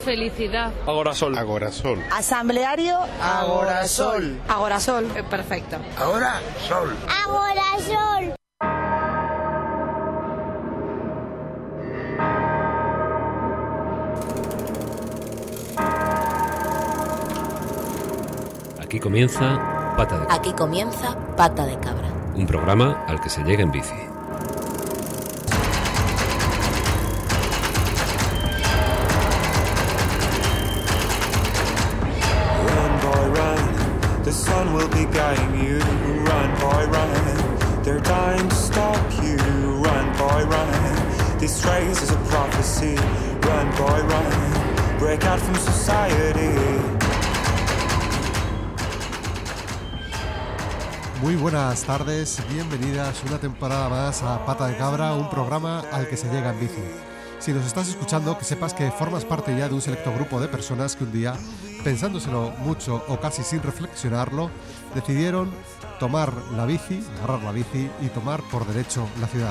Felicidad. Agorasol. Agorasol. Asambleario. Agorasol. Agorasol. Perfecto. Agorasol. Agorasol. Aquí comienza Pata de Cabra. Aquí comienza Pata de Cabra. Un programa al que se llega en bici. Run, boy, run. The sun will be guiding you. Run, boy, run. They're dying to stop you. Run, boy, run. This race is a prophecy. Run, boy, run. Break out from society. Muy buenas tardes, bienvenidas una temporada más a Pata de Cabra, un programa al que se llega en bici. Si nos estás escuchando, que sepas que formas parte ya de un selecto grupo de personas que un día, pensándoselo mucho o casi sin reflexionarlo, decidieron tomar la bici, agarrar la bici y tomar por derecho la ciudad.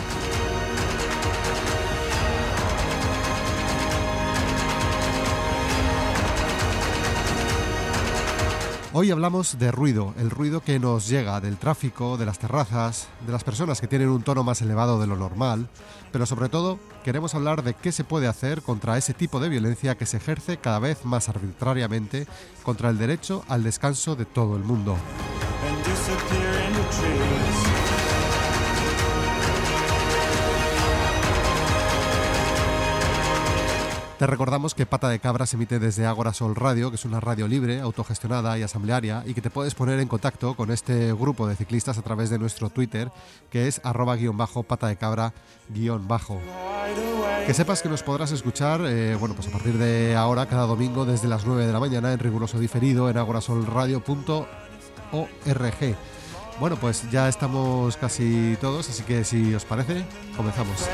Hoy hablamos de ruido, el ruido que nos llega del tráfico, de las terrazas, de las personas que tienen un tono más elevado de lo normal, pero sobre todo queremos hablar de qué se puede hacer contra ese tipo de violencia que se ejerce cada vez más arbitrariamente contra el derecho al descanso de todo el mundo. Te recordamos que Pata de Cabra se emite desde Agorasol Radio, que es una radio libre, autogestionada y asamblearia, y que te puedes poner en contacto con este grupo de ciclistas a través de nuestro Twitter, que es @_pata de cabra_. Que sepas que nos podrás escuchar, pues a partir de ahora, cada domingo, desde las 9 de la mañana, en riguroso diferido, en agorasolradio.org. Bueno, pues ya estamos casi todos, así que si os parece, comenzamos.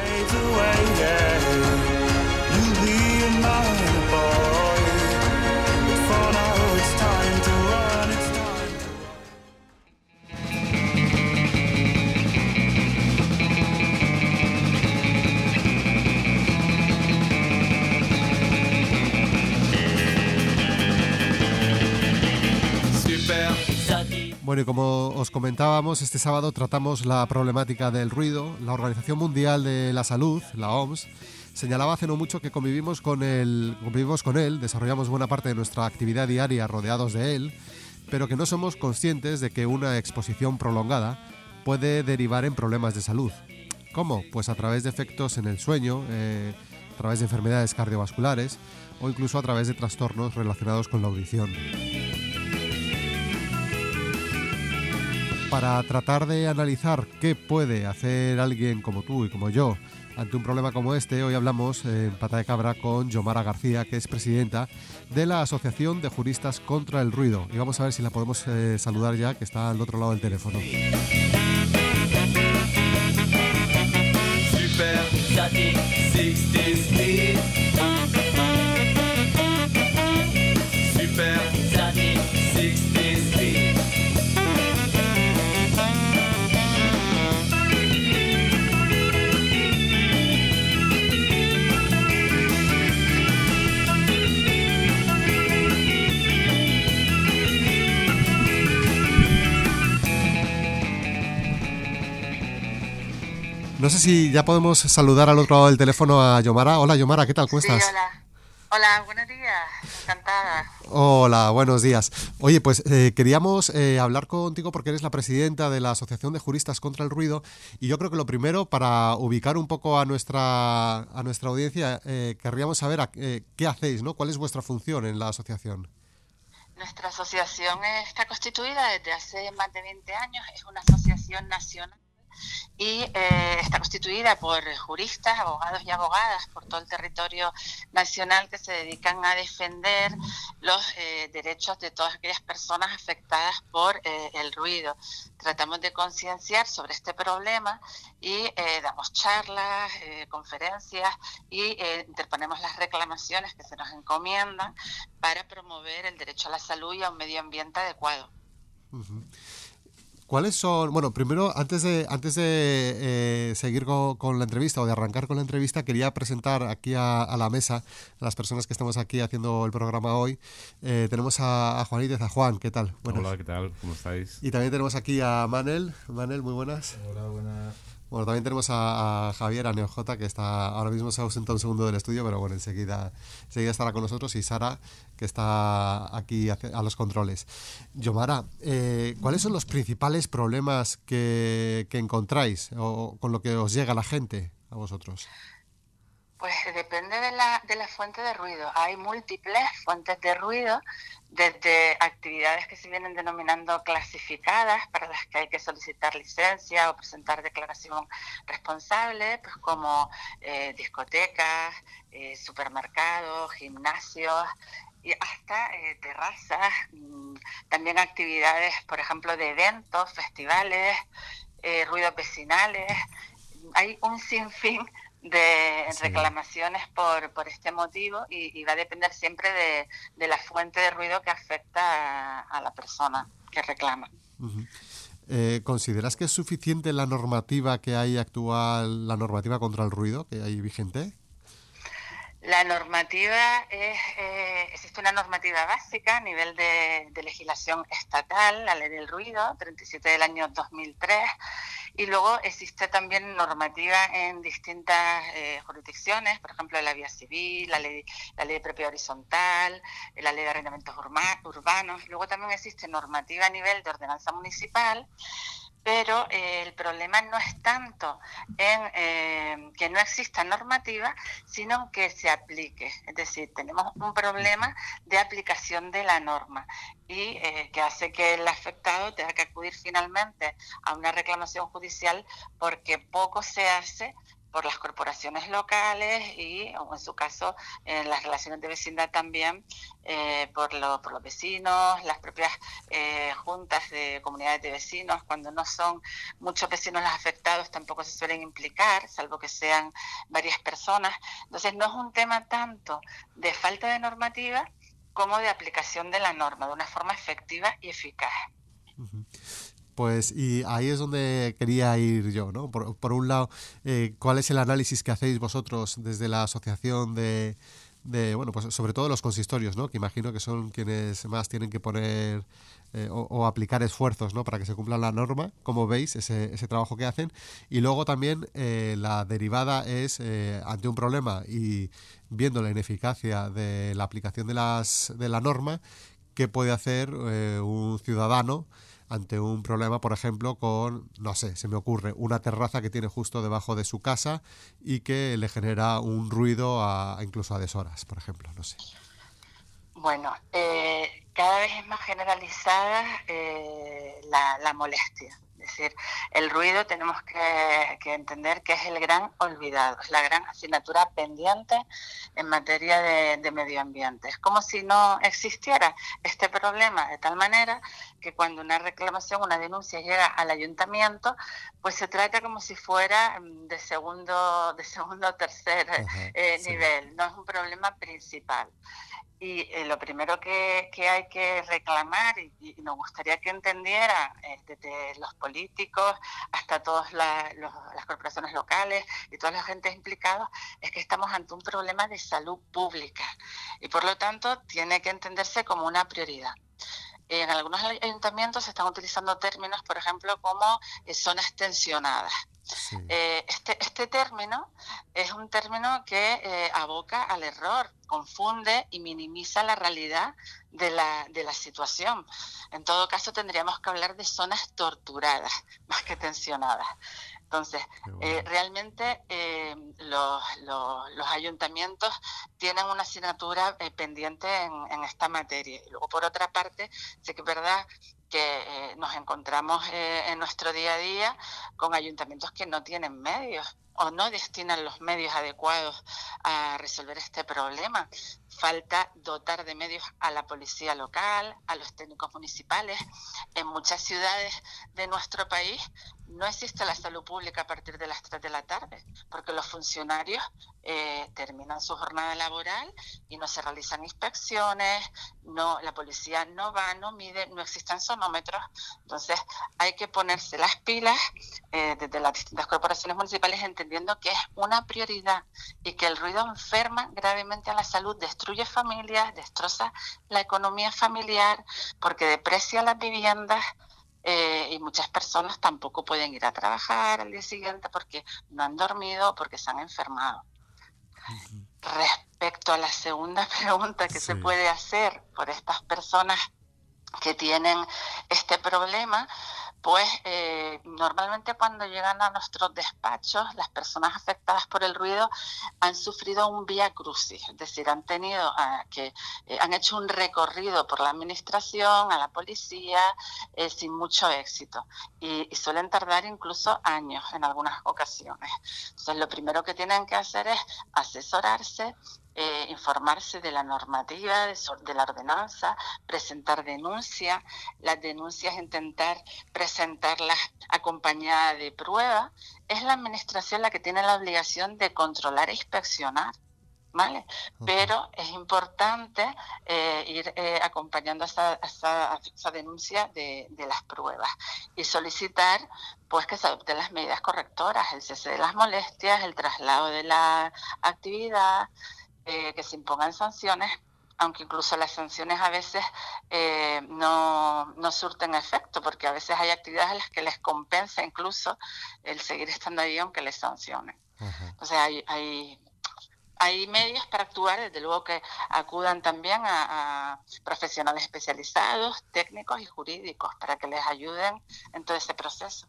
Bueno, y como os comentábamos, este sábado tratamos la problemática del ruido. La Organización Mundial de la Salud, la OMS, señalaba hace no mucho que convivimos con él, desarrollamos buena parte de nuestra actividad diaria rodeados de él, pero que no somos conscientes de que una exposición prolongada puede derivar en problemas de salud. ¿Cómo? Pues a través de efectos en el sueño, a través de enfermedades cardiovasculares o incluso a través de trastornos relacionados con la audición. Para tratar de analizar qué puede hacer alguien como tú y como yo ante un problema como este, hoy hablamos en Pata de Cabra con Yomara García, que es presidenta de la Asociación de Juristas contra el Ruido. Y vamos a ver si la podemos saludar ya, que está al otro lado del teléfono. Super Static 60 Speed. Super Static 60 Speed. No sé si ya podemos saludar al otro lado del teléfono a Yomara. Hola Yomara, ¿qué tal? ¿Cómo estás? Hola, buenos días, encantada. Hola, buenos días. Oye, pues queríamos hablar contigo porque eres la presidenta de la Asociación de Juristas contra el Ruido, y yo creo que lo primero, para ubicar un poco a nuestra audiencia, querríamos saber qué hacéis, ¿no? ¿Cuál es vuestra función en la asociación? Nuestra asociación está constituida desde hace más de 20 años, es una asociación nacional y está constituida por juristas, abogados y abogadas por todo el territorio nacional que se dedican a defender los derechos de todas aquellas personas afectadas por el ruido. Tratamos de concienciar sobre este problema y damos charlas, conferencias y interponemos las reclamaciones que se nos encomiendan para promover el derecho a la salud y a un medio ambiente adecuado. Uh-huh. ¿Cuáles son? Bueno, primero, antes de seguir con la entrevista o de arrancar con la entrevista, quería presentar aquí a la mesa a las personas que estamos aquí haciendo el programa hoy. Tenemos a Juanítez, a Juan, ¿qué tal? Buenas. Hola, ¿qué tal? ¿Cómo estáis? Y también tenemos aquí a Manel. Manel, muy buenas. Hola, buenas. Bueno, también tenemos a Javier, a NeoJ, que está ahora mismo se ha ausentado un segundo del estudio, pero bueno, enseguida estará con nosotros, y Sara, que está aquí a los controles. Yomara, ¿cuáles son los principales problemas que encontráis o con lo que os llega la gente a vosotros? Pues depende de la fuente de ruido. Hay múltiples fuentes de ruido, desde actividades que se vienen denominando clasificadas, para las que hay que solicitar licencia o presentar declaración responsable, pues como discotecas, supermercados, gimnasios, y hasta terrazas, también actividades, por ejemplo, de eventos, festivales, ruidos vecinales. Hay un sinfín de reclamaciones por este motivo, y va a depender siempre de la fuente de ruido que afecta a la persona que reclama. Uh-huh. ¿Consideras que es suficiente la normativa que hay actual, la normativa contra el ruido que hay vigente? La normativa existe una normativa básica a nivel de legislación estatal, la Ley del Ruido, 37 del año 2003, y luego existe también normativa en distintas jurisdicciones, por ejemplo, la vía civil, la ley de propiedad horizontal, la ley de arrendamientos urbanos. Luego también existe normativa a nivel de ordenanza municipal, pero el problema no es tanto en que no exista normativa, sino en que se aplique. Es decir, tenemos un problema de aplicación de la norma, y que hace que el afectado tenga que acudir finalmente a una reclamación judicial, porque poco se hace por las corporaciones locales y, o en su caso, en las relaciones de vecindad también, por los vecinos, las propias juntas de comunidades de vecinos. Cuando no son muchos vecinos los afectados, tampoco se suelen implicar, salvo que sean varias personas. Entonces, no es un tema tanto de falta de normativa como de aplicación de la norma de una forma efectiva y eficaz. Uh-huh. Pues, y ahí es donde quería ir yo, ¿no? Por un lado, ¿cuál es el análisis que hacéis vosotros desde la asociación de bueno, pues sobre todo los consistorios, ¿no? Que imagino que son quienes más tienen que poner o aplicar esfuerzos, ¿no? Para que se cumpla la norma. ¿Cómo veis ese trabajo que hacen? Y luego también la derivada es, ante un problema y viendo la ineficacia de la aplicación de la norma, ¿qué puede hacer un ciudadano ante un problema, por ejemplo, con, no sé, se me ocurre, una terraza que tiene justo debajo de su casa y que le genera un ruido incluso a deshoras, por ejemplo, no sé? Bueno, cada vez es más generalizada la molestia. Es decir, el ruido tenemos que entender que es el gran olvidado, es la gran asignatura pendiente en materia de medio ambiente. Es como si no existiera este problema, de tal manera que cuando una reclamación, una denuncia llega al ayuntamiento, pues se trata como si fuera de segundo o tercer nivel, no es un problema principal. Y lo primero que hay que reclamar, y nos gustaría que entendieran desde los políticos hasta todas las corporaciones locales y todos los agentes implicados, es que estamos ante un problema de salud pública, y por lo tanto tiene que entenderse como una prioridad. En algunos ayuntamientos se están utilizando términos, por ejemplo, como zonas tensionadas. Sí. Este término es un término que aboca al error, confunde y minimiza la realidad de la situación. En todo caso, tendríamos que hablar de zonas torturadas más que tensionadas. Entonces, realmente los ayuntamientos tienen una asignatura pendiente en esta materia. Y luego, por otra parte, sí que es verdad que nos encontramos en nuestro día a día con ayuntamientos que no tienen medios o no destinan los medios adecuados a resolver este problema. falta dotar de medios a la policía local, a los técnicos municipales. En muchas ciudades de nuestro país no existe la salud pública a partir de las 3 de la tarde, porque los funcionarios terminan su jornada laboral y no se realizan inspecciones, la policía no va, no mide, no existen sonómetros. Entonces hay que ponerse las pilas desde las distintas corporaciones municipales, entendiendo que es una prioridad y que el ruido enferma gravemente a la salud, destruye familias, destroza la economía familiar, porque deprecia las viviendas. Y muchas personas tampoco pueden ir a trabajar al día siguiente porque no han dormido, porque se han enfermado. Respecto a la segunda pregunta que se puede hacer por estas personas que tienen este problema, pues normalmente cuando llegan a nuestros despachos, las personas afectadas por el ruido han sufrido un vía crucis, es decir, han hecho un recorrido por la administración, a la policía, sin mucho éxito, y suelen tardar incluso años en algunas ocasiones. Entonces, lo primero que tienen que hacer es asesorarse, informarse de la normativa, de la ordenanza, presentar denuncia. Las denuncias intentar presentarlas acompañadas de pruebas. Es la administración la que tiene la obligación de controlar e inspeccionar, ¿vale? Pero es importante ir acompañando esa denuncia de las pruebas y solicitar pues que se adopten las medidas correctoras, el cese de las molestias, el traslado de la actividad, que se impongan sanciones, aunque incluso las sanciones a veces no surten efecto, porque a veces hay actividades en las que les compensa incluso el seguir estando ahí aunque les sancionen. Entonces hay medios para actuar, desde luego que acudan también a profesionales especializados, técnicos y jurídicos, para que les ayuden en todo ese proceso.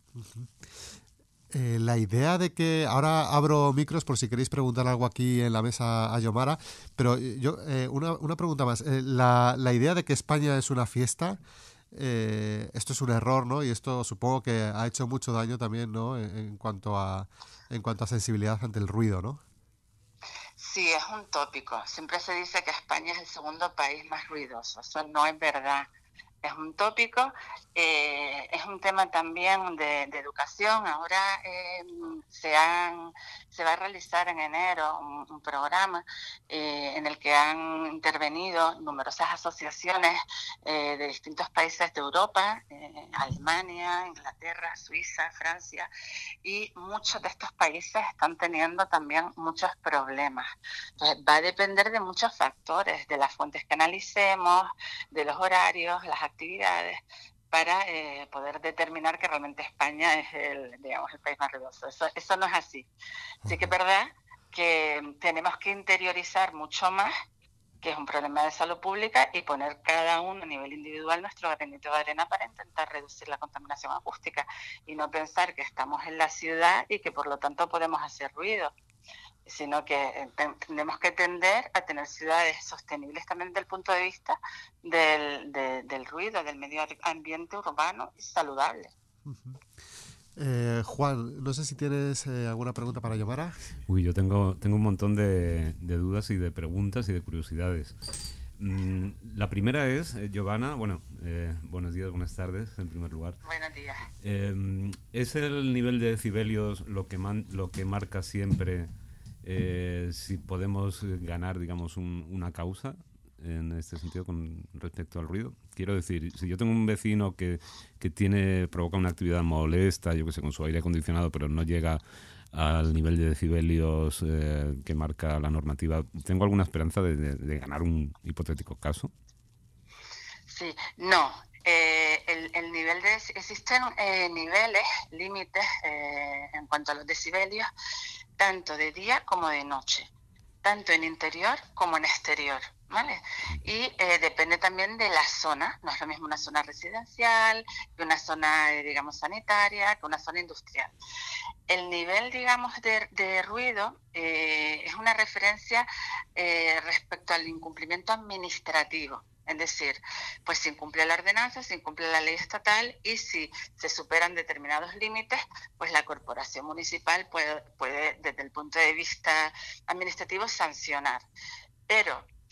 La idea de que... Ahora abro micros por si queréis preguntar algo aquí en la mesa a Yomara, pero yo una pregunta más. La idea de que España es una fiesta, esto es un error, ¿no? Y esto supongo que ha hecho mucho daño también, ¿no? En cuanto a sensibilidad ante el ruido, ¿no? Sí, es un tópico. Siempre se dice que España es el segundo país más ruidoso. Eso no es verdad. Es un tópico, es un tema también de educación. Ahora se va a realizar en enero un programa en el que han intervenido numerosas asociaciones de distintos países de Europa, Alemania, Inglaterra, Suiza, Francia, y muchos de estos países están teniendo también muchos problemas. Entonces va a depender de muchos factores, de las fuentes que analicemos, de los horarios, las actividades, para poder determinar que realmente España es el país más ruidoso. Eso no es así. Sí que es verdad que tenemos que interiorizar mucho más que es un problema de salud pública y poner cada uno a nivel individual nuestro granito de arena para intentar reducir la contaminación acústica y no pensar que estamos en la ciudad y que por lo tanto podemos hacer ruido, sino que tenemos que tender a tener ciudades sostenibles también desde el punto de vista del ruido, del medio ambiente urbano y saludable. Juan, no sé si tienes alguna pregunta para Yomara. Uy, yo tengo un montón de dudas y de preguntas y de curiosidades. La primera es, Giovanna, buenos días, buenas tardes, en primer lugar. Buenos días. ¿Es el nivel de decibelios lo que marca siempre si podemos ganar, digamos, una causa en este sentido con respecto al ruido? Quiero decir, si yo tengo un vecino que provoca una actividad molesta, yo que sé, con su aire acondicionado, pero no llega al nivel de decibelios que marca la normativa, ¿tengo alguna esperanza de ganar un hipotético caso? Sí, no. El nivel existen niveles, límites en cuanto a los decibelios, tanto de día como de noche, tanto en interior como en exterior, ¿vale? Y depende también de la zona. No es lo mismo una zona residencial que una zona, digamos, sanitaria, que una zona industrial. El nivel, digamos, de ruido es una referencia respecto al incumplimiento administrativo. Es decir, pues se incumple la ordenanza, se incumple la ley estatal y si se superan determinados límites, pues la corporación municipal puede desde el punto de vista administrativo sancionar. Pero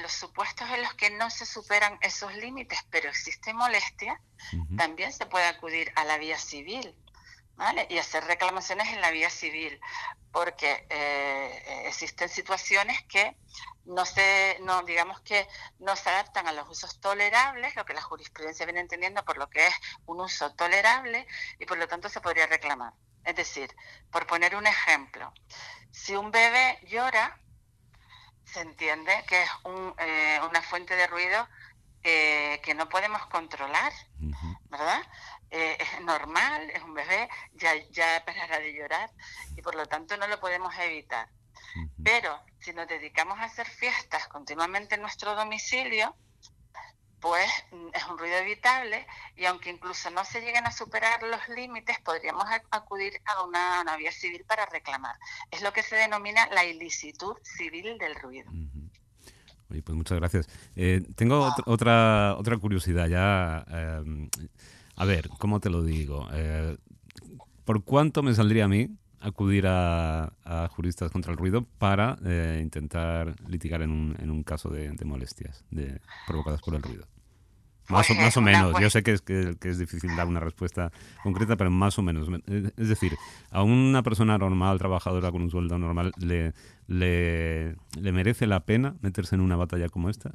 los supuestos en los que no se superan esos límites, pero existe molestia, también se puede acudir a la vía civil, ¿vale? Y hacer reclamaciones en la vía civil, porque existen situaciones que digamos que no se adaptan a los usos tolerables, lo que la jurisprudencia viene entendiendo por lo que es un uso tolerable, y por lo tanto se podría reclamar. Es decir, por poner un ejemplo, si un bebé llora, se entiende que es una fuente de ruido que no podemos controlar, ¿verdad? Es normal, es un bebé, ya parará de llorar, y por lo tanto no lo podemos evitar. Pero si nos dedicamos a hacer fiestas continuamente en nuestro domicilio, pues es un ruido evitable, y aunque incluso no se lleguen a superar los límites, podríamos acudir a una vía civil para reclamar. Es lo que se denomina la ilicitud civil del ruido. Oye, pues muchas gracias. Tengo otra curiosidad ya. A ver, ¿cómo te lo digo? ¿Por cuánto me saldría a mí acudir a juristas contra el ruido para intentar litigar en un caso de molestias provocadas por el ruido? Más o menos. Yo sé que es difícil dar una respuesta concreta, pero más o menos. Es decir, a una persona normal, trabajadora con un sueldo normal, ¿le merece la pena meterse en una batalla como esta?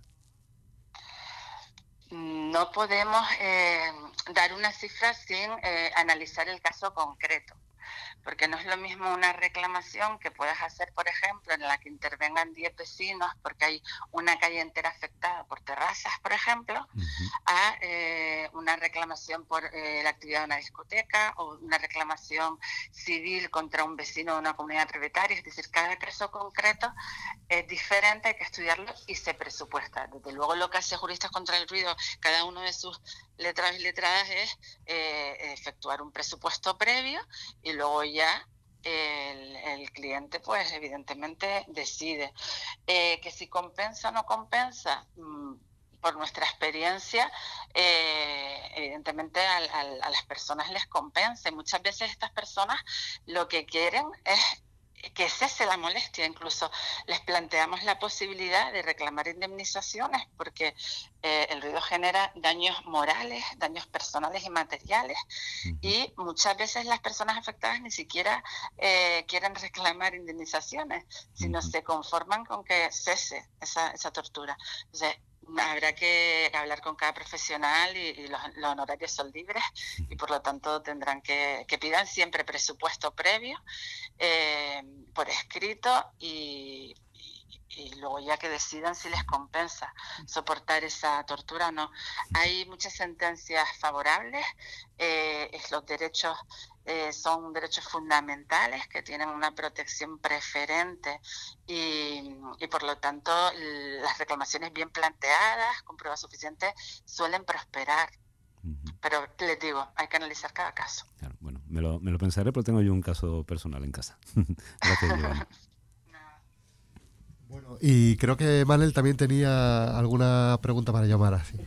No podemos dar una cifra sin analizar el caso concreto, porque no es lo mismo una reclamación que puedas hacer, por ejemplo, en la que intervengan 10 vecinos porque hay una calle entera afectada por terrazas, por ejemplo, a una reclamación por la actividad de una discoteca, o una reclamación civil contra un vecino de una comunidad propietaria. Es decir, cada caso concreto es diferente, hay que estudiarlo y se presupuesta. Desde luego, lo que hace Juristas contra el Ruido, cada uno de sus letrados y letradas, es efectuar un presupuesto previo, y luego ya el cliente, pues evidentemente decide. Que si compensa o no compensa, por nuestra experiencia, evidentemente a las personas les compensa. Y muchas veces estas personas lo que quieren es que cese la molestia. Incluso les planteamos la posibilidad de reclamar indemnizaciones, porque el ruido genera daños morales, daños personales y materiales, y muchas veces las personas afectadas ni siquiera quieren reclamar indemnizaciones, sino se conforman con que cese esa tortura. Entonces, habrá que hablar con cada profesional, y los honorarios son libres, y por lo tanto tendrán que pidan siempre presupuesto previo, por escrito, y luego ya que decidan si les compensa soportar esa tortura o no. Hay muchas sentencias favorables, los derechos son derechos fundamentales que tienen una protección preferente, y por lo tanto las reclamaciones bien planteadas, con pruebas suficientes, suelen prosperar. Pero les digo, hay que analizar cada caso. Claro, bueno, me lo pensaré, pero tengo yo un caso personal en casa. Gracias, Giovanni. Bueno, y creo que Manel también tenía alguna pregunta para Yomara. Sí.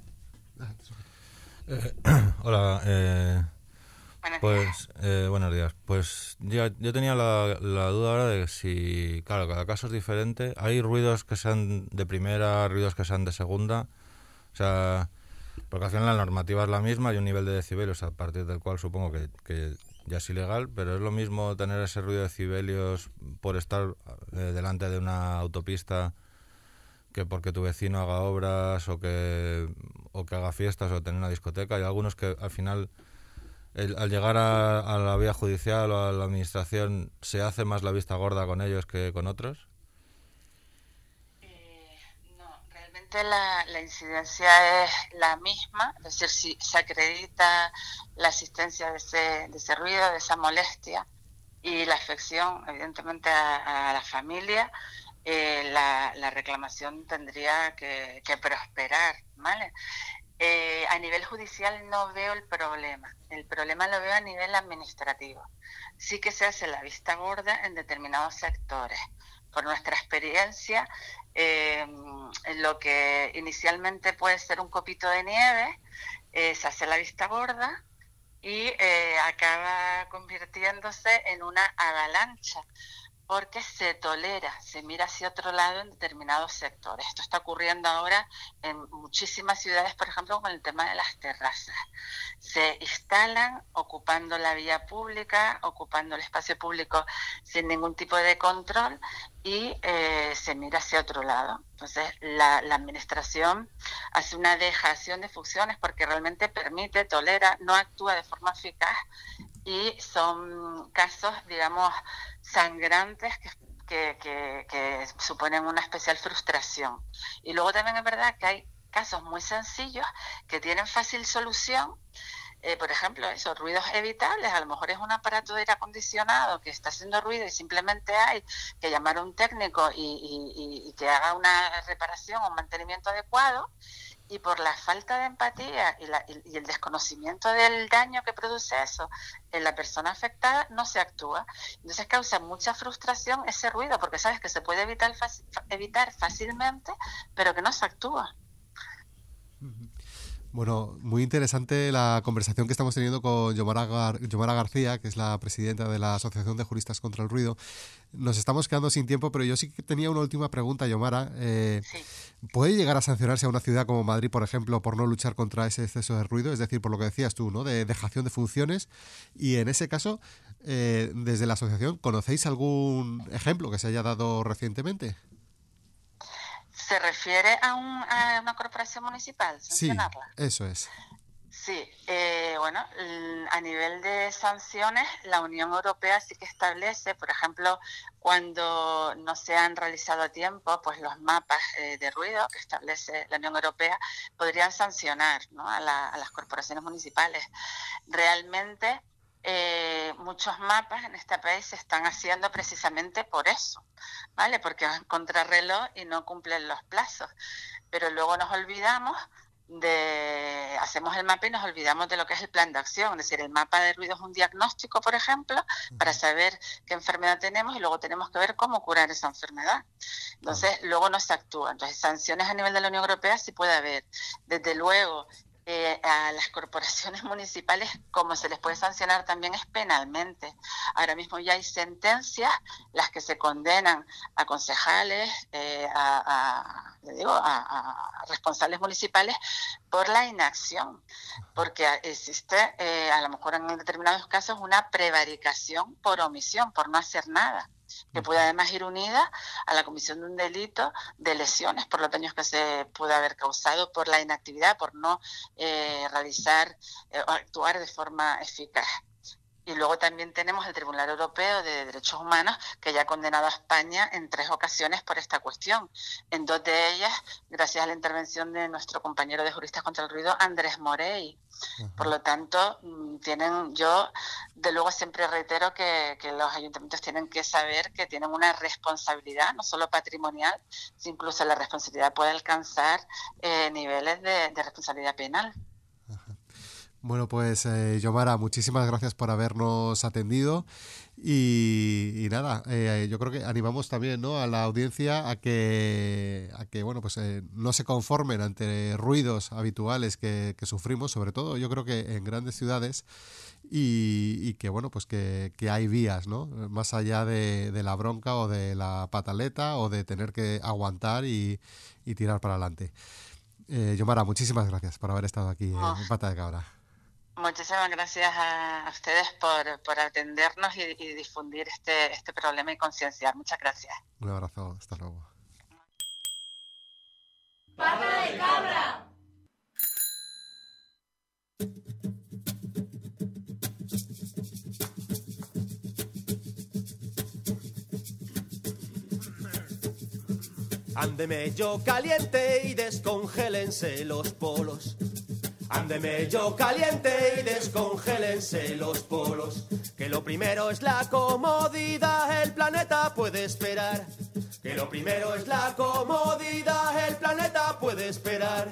Hola, pues buenos días. Pues yo tenía la duda ahora de si, claro, cada caso es diferente. Hay ruidos que sean de primera, ruidos que sean de segunda. O sea, porque al final la normativa es la misma, hay un nivel de decibelios a partir del cual supongo que ya es ilegal, pero es lo mismo tener ese ruido de decibelios por estar delante de una autopista, que porque tu vecino haga obras o que haga fiestas o tener una discoteca. Hay algunos que al final, al llegar a la vía judicial o a la administración, se hace más la vista gorda con ellos que con otros. No, realmente la incidencia es la misma, es decir, si se acredita la existencia de ese ruido, de esa molestia, y la afección evidentemente a la familia, la reclamación tendría que prosperar, ¿vale? A nivel judicial no veo el problema lo veo a nivel administrativo. Sí que se hace la vista gorda en determinados sectores. Por nuestra experiencia, lo que inicialmente puede ser un copito de nieve, se hace la vista gorda y acaba convirtiéndose en una avalancha, porque se tolera, se mira hacia otro lado en determinados sectores. Esto está ocurriendo ahora en muchísimas ciudades, por ejemplo, con el tema de las terrazas. Se instalan ocupando la vía pública, ocupando el espacio público sin ningún tipo de control y se mira hacia otro lado. Entonces, la administración hace una dejación de funciones porque realmente permite, tolera, no actúa de forma eficaz y son casos, digamos, sangrantes que suponen una especial frustración. Y luego también es verdad que hay casos muy sencillos que tienen fácil solución. Por ejemplo, esos ruidos evitables, a lo mejor es un aparato de aire acondicionado que está haciendo ruido y simplemente hay que llamar a un técnico y que haga una reparación o un mantenimiento adecuado, y por la falta de empatía y el desconocimiento del daño que produce eso en la persona afectada, no se actúa. Entonces causa mucha frustración ese ruido, porque sabes que se puede evitar fácilmente, pero que no se actúa. Bueno, muy interesante la conversación que estamos teniendo con Yomara García, que es la presidenta de la Asociación de Juristas contra el Ruido. Nos estamos quedando sin tiempo, pero yo sí que tenía una última pregunta, Yomara. Sí. ¿Puede llegar a sancionarse a una ciudad como Madrid, por ejemplo, por no luchar contra ese exceso de ruido? Es decir, por lo que decías tú, ¿no?, de dejación de funciones. Y en ese caso, desde la asociación, ¿conocéis algún ejemplo que se haya dado recientemente? ¿Se refiere a una corporación municipal? ¿Sancionarla? Sí, eso es. Sí, bueno, a nivel de sanciones, la Unión Europea sí que establece, por ejemplo, cuando no se han realizado a tiempo, pues los mapas de ruido que establece la Unión Europea podrían sancionar, ¿no?, a las corporaciones municipales. Realmente, muchos mapas en este país se están haciendo precisamente por eso, ¿vale? Porque van contrarreloj y no cumplen los plazos. Pero luego nos olvidamos hacemos el mapa y nos olvidamos de lo que es el plan de acción. Es decir, el mapa de ruido es un diagnóstico, por ejemplo, para saber qué enfermedad tenemos y luego tenemos que ver cómo curar esa enfermedad. Entonces, luego no se actúa. Entonces, sanciones a nivel de la Unión Europea sí puede haber. Desde luego, a las corporaciones municipales, como se les puede sancionar también es penalmente. Ahora mismo ya hay sentencias, las que se condenan a concejales, a responsables municipales por la inacción, porque existe a lo mejor en determinados casos una prevaricación por omisión, por no hacer nada, que puede además ir unida a la comisión de un delito de lesiones por los daños que se puede haber causado por la inactividad, por no realizar o actuar de forma eficaz. Y luego también tenemos el Tribunal Europeo de Derechos Humanos, que ya ha condenado a España en 3 ocasiones por esta cuestión. En 2 de ellas, gracias a la intervención de nuestro compañero de Juristas contra el Ruido, Andrés Morey. Por lo tanto, yo de luego siempre reitero que los ayuntamientos tienen que saber que tienen una responsabilidad, no solo patrimonial, sino incluso la responsabilidad puede alcanzar niveles de responsabilidad penal. Bueno, pues Yomara, muchísimas gracias por habernos atendido y nada, yo creo que animamos también, ¿no?, a la audiencia a que bueno, pues no se conformen ante ruidos habituales que sufrimos, sobre todo yo creo que en grandes ciudades, y que bueno, pues que hay vías, ¿no?, más allá de la bronca o de la pataleta o de tener que aguantar y tirar para adelante. Yomara, muchísimas gracias por haber estado aquí en Pata de Cabra. Muchísimas gracias a ustedes por atendernos y difundir este problema y concienciar. Muchas gracias. Un abrazo, hasta luego. ¡Pata de cabra! Ándeme yo caliente y descongélense los polos. Ándeme yo caliente y descongélense los polos. Que lo primero es la comodidad, el planeta puede esperar. Que lo primero es la comodidad, el planeta puede esperar.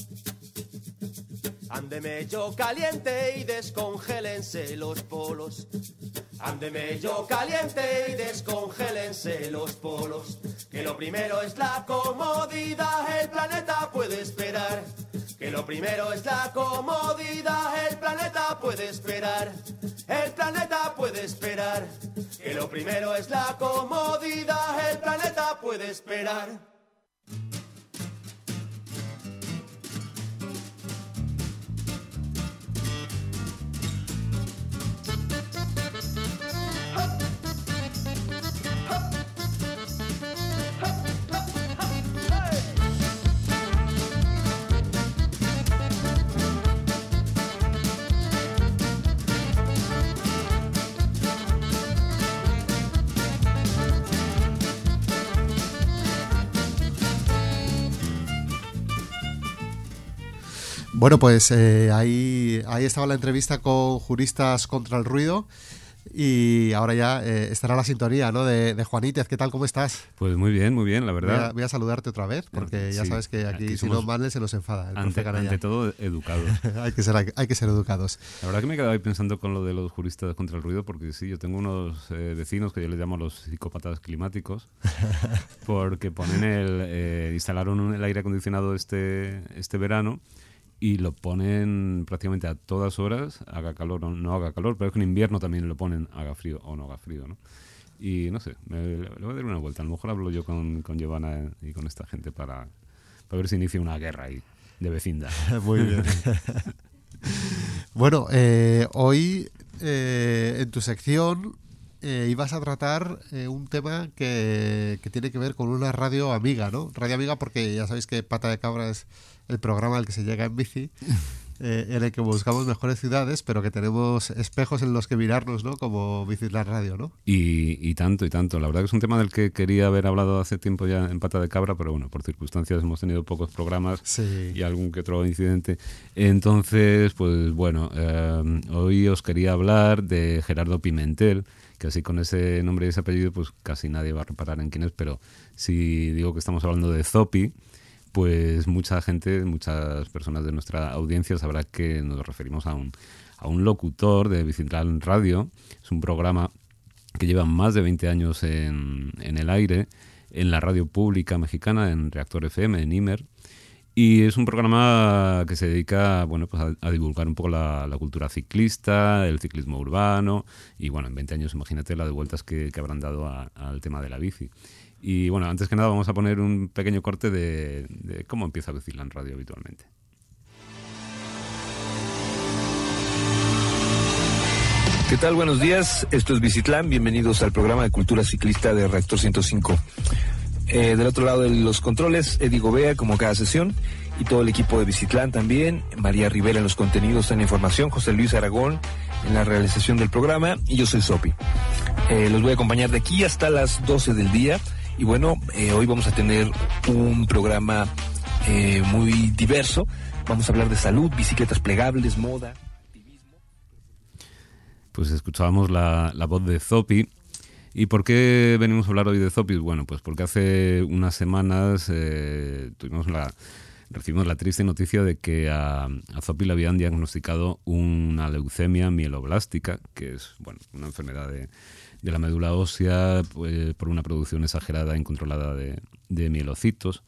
Ándeme yo caliente y descongélense los polos. Ándeme yo caliente y descongélense los polos. Que lo primero es la comodidad, el planeta puede esperar. Que que lo primero es la comodidad. El planeta puede esperar, el planeta puede esperar, que lo primero es la comodidad. El planeta puede esperar. Bueno, pues ahí estaba la entrevista con Juristas contra el Ruido y ahora ya estará la sintonía, ¿no? de Juanítez. ¿Qué tal? ¿Cómo estás? Pues muy bien, la verdad. Voy a saludarte otra vez porque ya sabes que aquí si no Manel se nos enfada. Ante todo, educados. hay que ser educados. La verdad que me he quedado ahí pensando con lo de los Juristas contra el Ruido, porque sí, yo tengo unos vecinos que yo les llamo los psicópatas climáticos, porque instalaron el aire acondicionado este verano, y lo ponen prácticamente a todas horas, haga calor o no haga calor, pero es que en invierno también lo ponen, haga frío o no haga frío, ¿no? Y no sé, le voy a dar una vuelta. A lo mejor hablo yo con Giovanna y con esta gente para ver si inicia una guerra ahí de vecindad. Muy bien. Bueno, hoy en tu sección ibas a tratar un tema que tiene que ver con una radio amiga, ¿no? Radio amiga porque ya sabéis que Pata de Cabra es el programa al que se llega en bici, en el que buscamos mejores ciudades, pero que tenemos espejos en los que mirarnos, ¿no? Como Biciclan Radio, ¿no? Y tanto. La verdad que es un tema del que quería haber hablado hace tiempo ya en Pata de Cabra, pero bueno, por circunstancias hemos tenido pocos programas y algún que otro incidente. Entonces, pues bueno, hoy os quería hablar de Gerardo Pimentel, que así con ese nombre y ese apellido, pues casi nadie va a reparar en quién es, pero si digo que estamos hablando de Zopi, pues muchas personas de nuestra audiencia sabrá que nos referimos a un locutor de Biciclan Radio. Es un programa que lleva más de 20 años en el aire, en la radio pública mexicana, en Reactor FM, en Imer. Y es un programa que se dedica, bueno, pues a divulgar un poco la cultura ciclista, el ciclismo urbano. Y bueno, en 20 años, imagínate la de vueltas que habrán dado al tema de la bici. Y bueno, antes que nada vamos a poner un pequeño corte de cómo empieza Biciclan Radio habitualmente. ¿Qué tal? Buenos días, esto es Biciclan, bienvenidos al programa de cultura ciclista de Reactor 105. Del otro lado de los controles, Eddie Gobea, como cada sesión, y todo el equipo de Biciclan también, María Rivera en los contenidos, en la información, José Luis Aragón en la realización del programa, y yo soy Zopi. Los voy a acompañar de aquí hasta las 12 del día. Y bueno, hoy vamos a tener un programa muy diverso. Vamos a hablar de salud, bicicletas plegables, moda, activismo. Pues escuchábamos la voz de Zopi. ¿Y por qué venimos a hablar hoy de Zopi? Bueno, pues porque hace unas semanas recibimos la triste noticia de que a Zopi le habían diagnosticado una leucemia mieloblástica, que es una enfermedad de la médula ósea, pues, por una producción exagerada e incontrolada de mielocitos.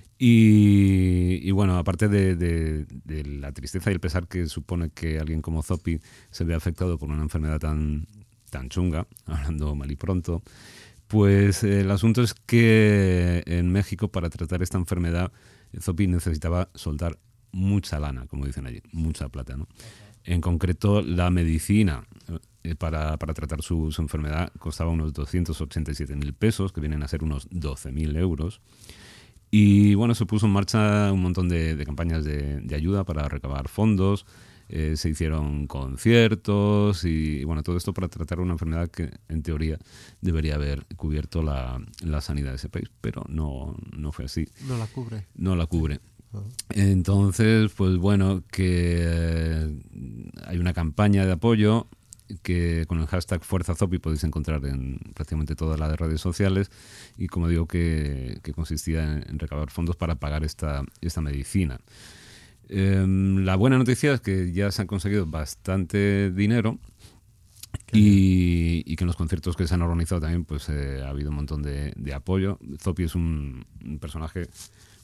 Y bueno, aparte de la tristeza y el pesar que supone que alguien como Zopi se vea afectado por una enfermedad tan chunga, hablando mal y pronto, pues el asunto es que en México, para tratar esta enfermedad, Zopi necesitaba soltar mucha lana, como dicen allí, mucha plata, ¿no? En concreto, la medicina para tratar su enfermedad costaba unos 287.000 pesos, que vienen a ser unos 12.000 euros. Y bueno, se puso en marcha un montón de campañas de ayuda para recabar fondos. Se hicieron conciertos y bueno, todo esto para tratar una enfermedad que en teoría debería haber cubierto la sanidad de ese país, pero no fue así. No la cubre. Entonces, pues bueno, que hay una campaña de apoyo que con el hashtag Fuerza Zopi podéis encontrar en prácticamente todas las redes sociales, y como digo, que consistía en recabar fondos para pagar esta medicina. La buena noticia es que ya se han conseguido bastante dinero y que en los conciertos que se han organizado también pues ha habido un montón de apoyo. Zopi es un personaje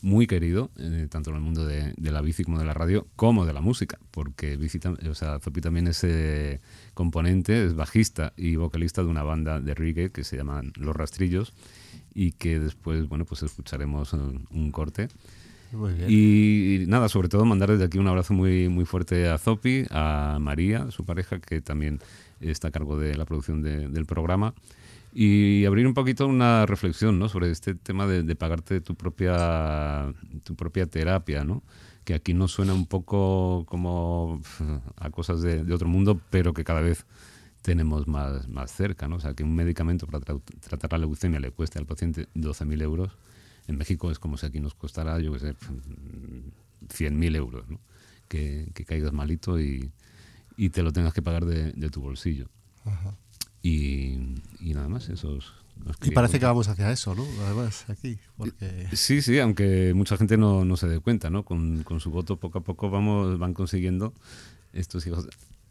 muy querido, tanto en el mundo de la bici como de la radio, como de la música, porque Zopi también es componente, es bajista y vocalista de una banda de reggae que se llama Los Rastrillos, y que después, bueno, pues escucharemos un corte. Muy bien. Y nada, sobre todo mandar desde aquí un abrazo muy, muy fuerte a Zopi, a María, su pareja, que también está a cargo de la producción del programa, y abrir un poquito una reflexión, ¿no?, sobre este tema de pagarte tu propia terapia, ¿no?, que aquí nos suena un poco como a cosas de otro mundo, pero que cada vez tenemos más cerca, ¿no? O sea, que un medicamento para tratar la leucemia le cueste al paciente 12.000 euros. En México es como si aquí nos costara, yo qué sé, 100.000 euros, ¿no? Que caigas malito y te lo tengas que pagar de tu bolsillo. Ajá. Y nada más, y parece que vamos hacia eso, ¿no? Además, aquí. Porque... Sí, aunque mucha gente no se dé cuenta, ¿no? Con su voto poco a poco van consiguiendo estos hijos.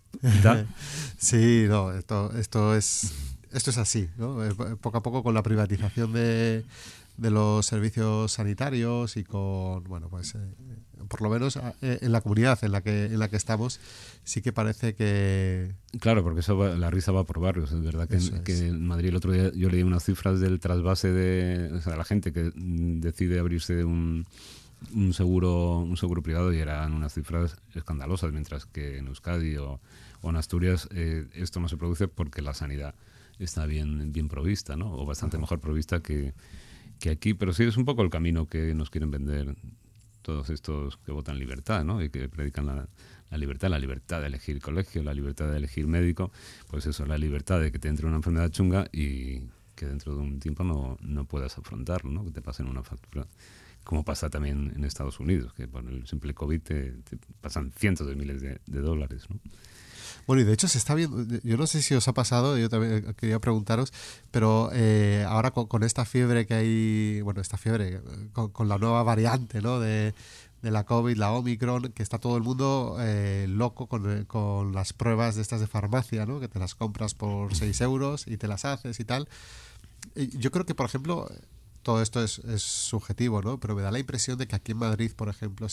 Sí, no, esto es así, ¿no? Poco a poco con la privatización de los servicios sanitarios y con, bueno, pues por lo menos en la comunidad en la que estamos, sí que parece que... Claro, porque la risa va por barrios. Es verdad que en Madrid el otro día yo leí unas cifras del trasvase de la gente que decide abrirse un seguro privado, y eran unas cifras escandalosas, mientras que en Euskadi o en Asturias esto no se produce porque la sanidad está bien provista, ¿no? O bastante mejor provista que aquí, pero sí es un poco el camino que nos quieren vender todos estos que votan libertad, ¿no? Y que predican la libertad de elegir colegio, la libertad de elegir médico, pues eso, la libertad de que te entre una enfermedad chunga y que dentro de un tiempo no puedas afrontarlo, ¿no? Que te pasen una factura, como pasa también en Estados Unidos, que por el simple COVID te pasan cientos de miles de dólares, ¿no? Bueno, y de hecho se está viendo, yo no sé si os ha pasado, yo también quería preguntaros, pero ahora con esta fiebre que hay, bueno, esta fiebre, con la nueva variante, ¿no?, de la COVID, la Omicron, que está todo el mundo loco con las pruebas de estas de farmacia, ¿no?, que te las compras por 6 euros y te las haces y tal. Yo creo que, por ejemplo, todo esto es subjetivo, ¿no?, pero me da la impresión de que aquí en Madrid, por ejemplo,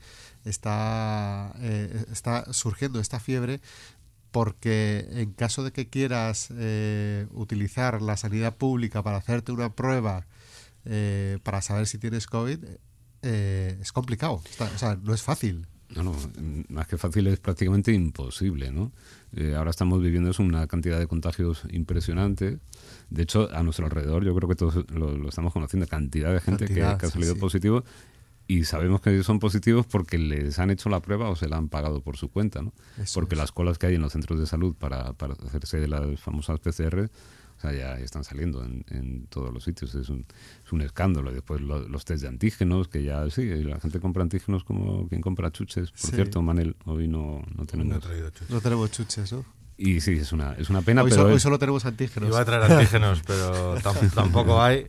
está surgiendo esta fiebre, porque en caso de que quieras utilizar la sanidad pública para hacerte una prueba para saber si tienes COVID, es complicado. O sea, no es fácil. No, más que fácil, es prácticamente imposible, ¿no? Ahora estamos viviendo una cantidad de contagios impresionante. De hecho, a nuestro alrededor, yo creo que todos lo estamos conociendo, cantidad de gente que ha salido positivo, y sabemos que son positivos porque les han hecho la prueba o se la han pagado por su cuenta, ¿no? Porque las colas que hay en los centros de salud para hacerse las famosas PCR, o sea, ya están saliendo en todos los sitios. Es un escándalo. Y después los test de antígenos, que ya sí, la gente compra antígenos como quien compra chuches. Por cierto, Manel, hoy no tenemos... No tenemos chuches, ¿no? Y sí, es una pena, hoy solo tenemos antígenos. Iba a traer antígenos, pero tampoco hay.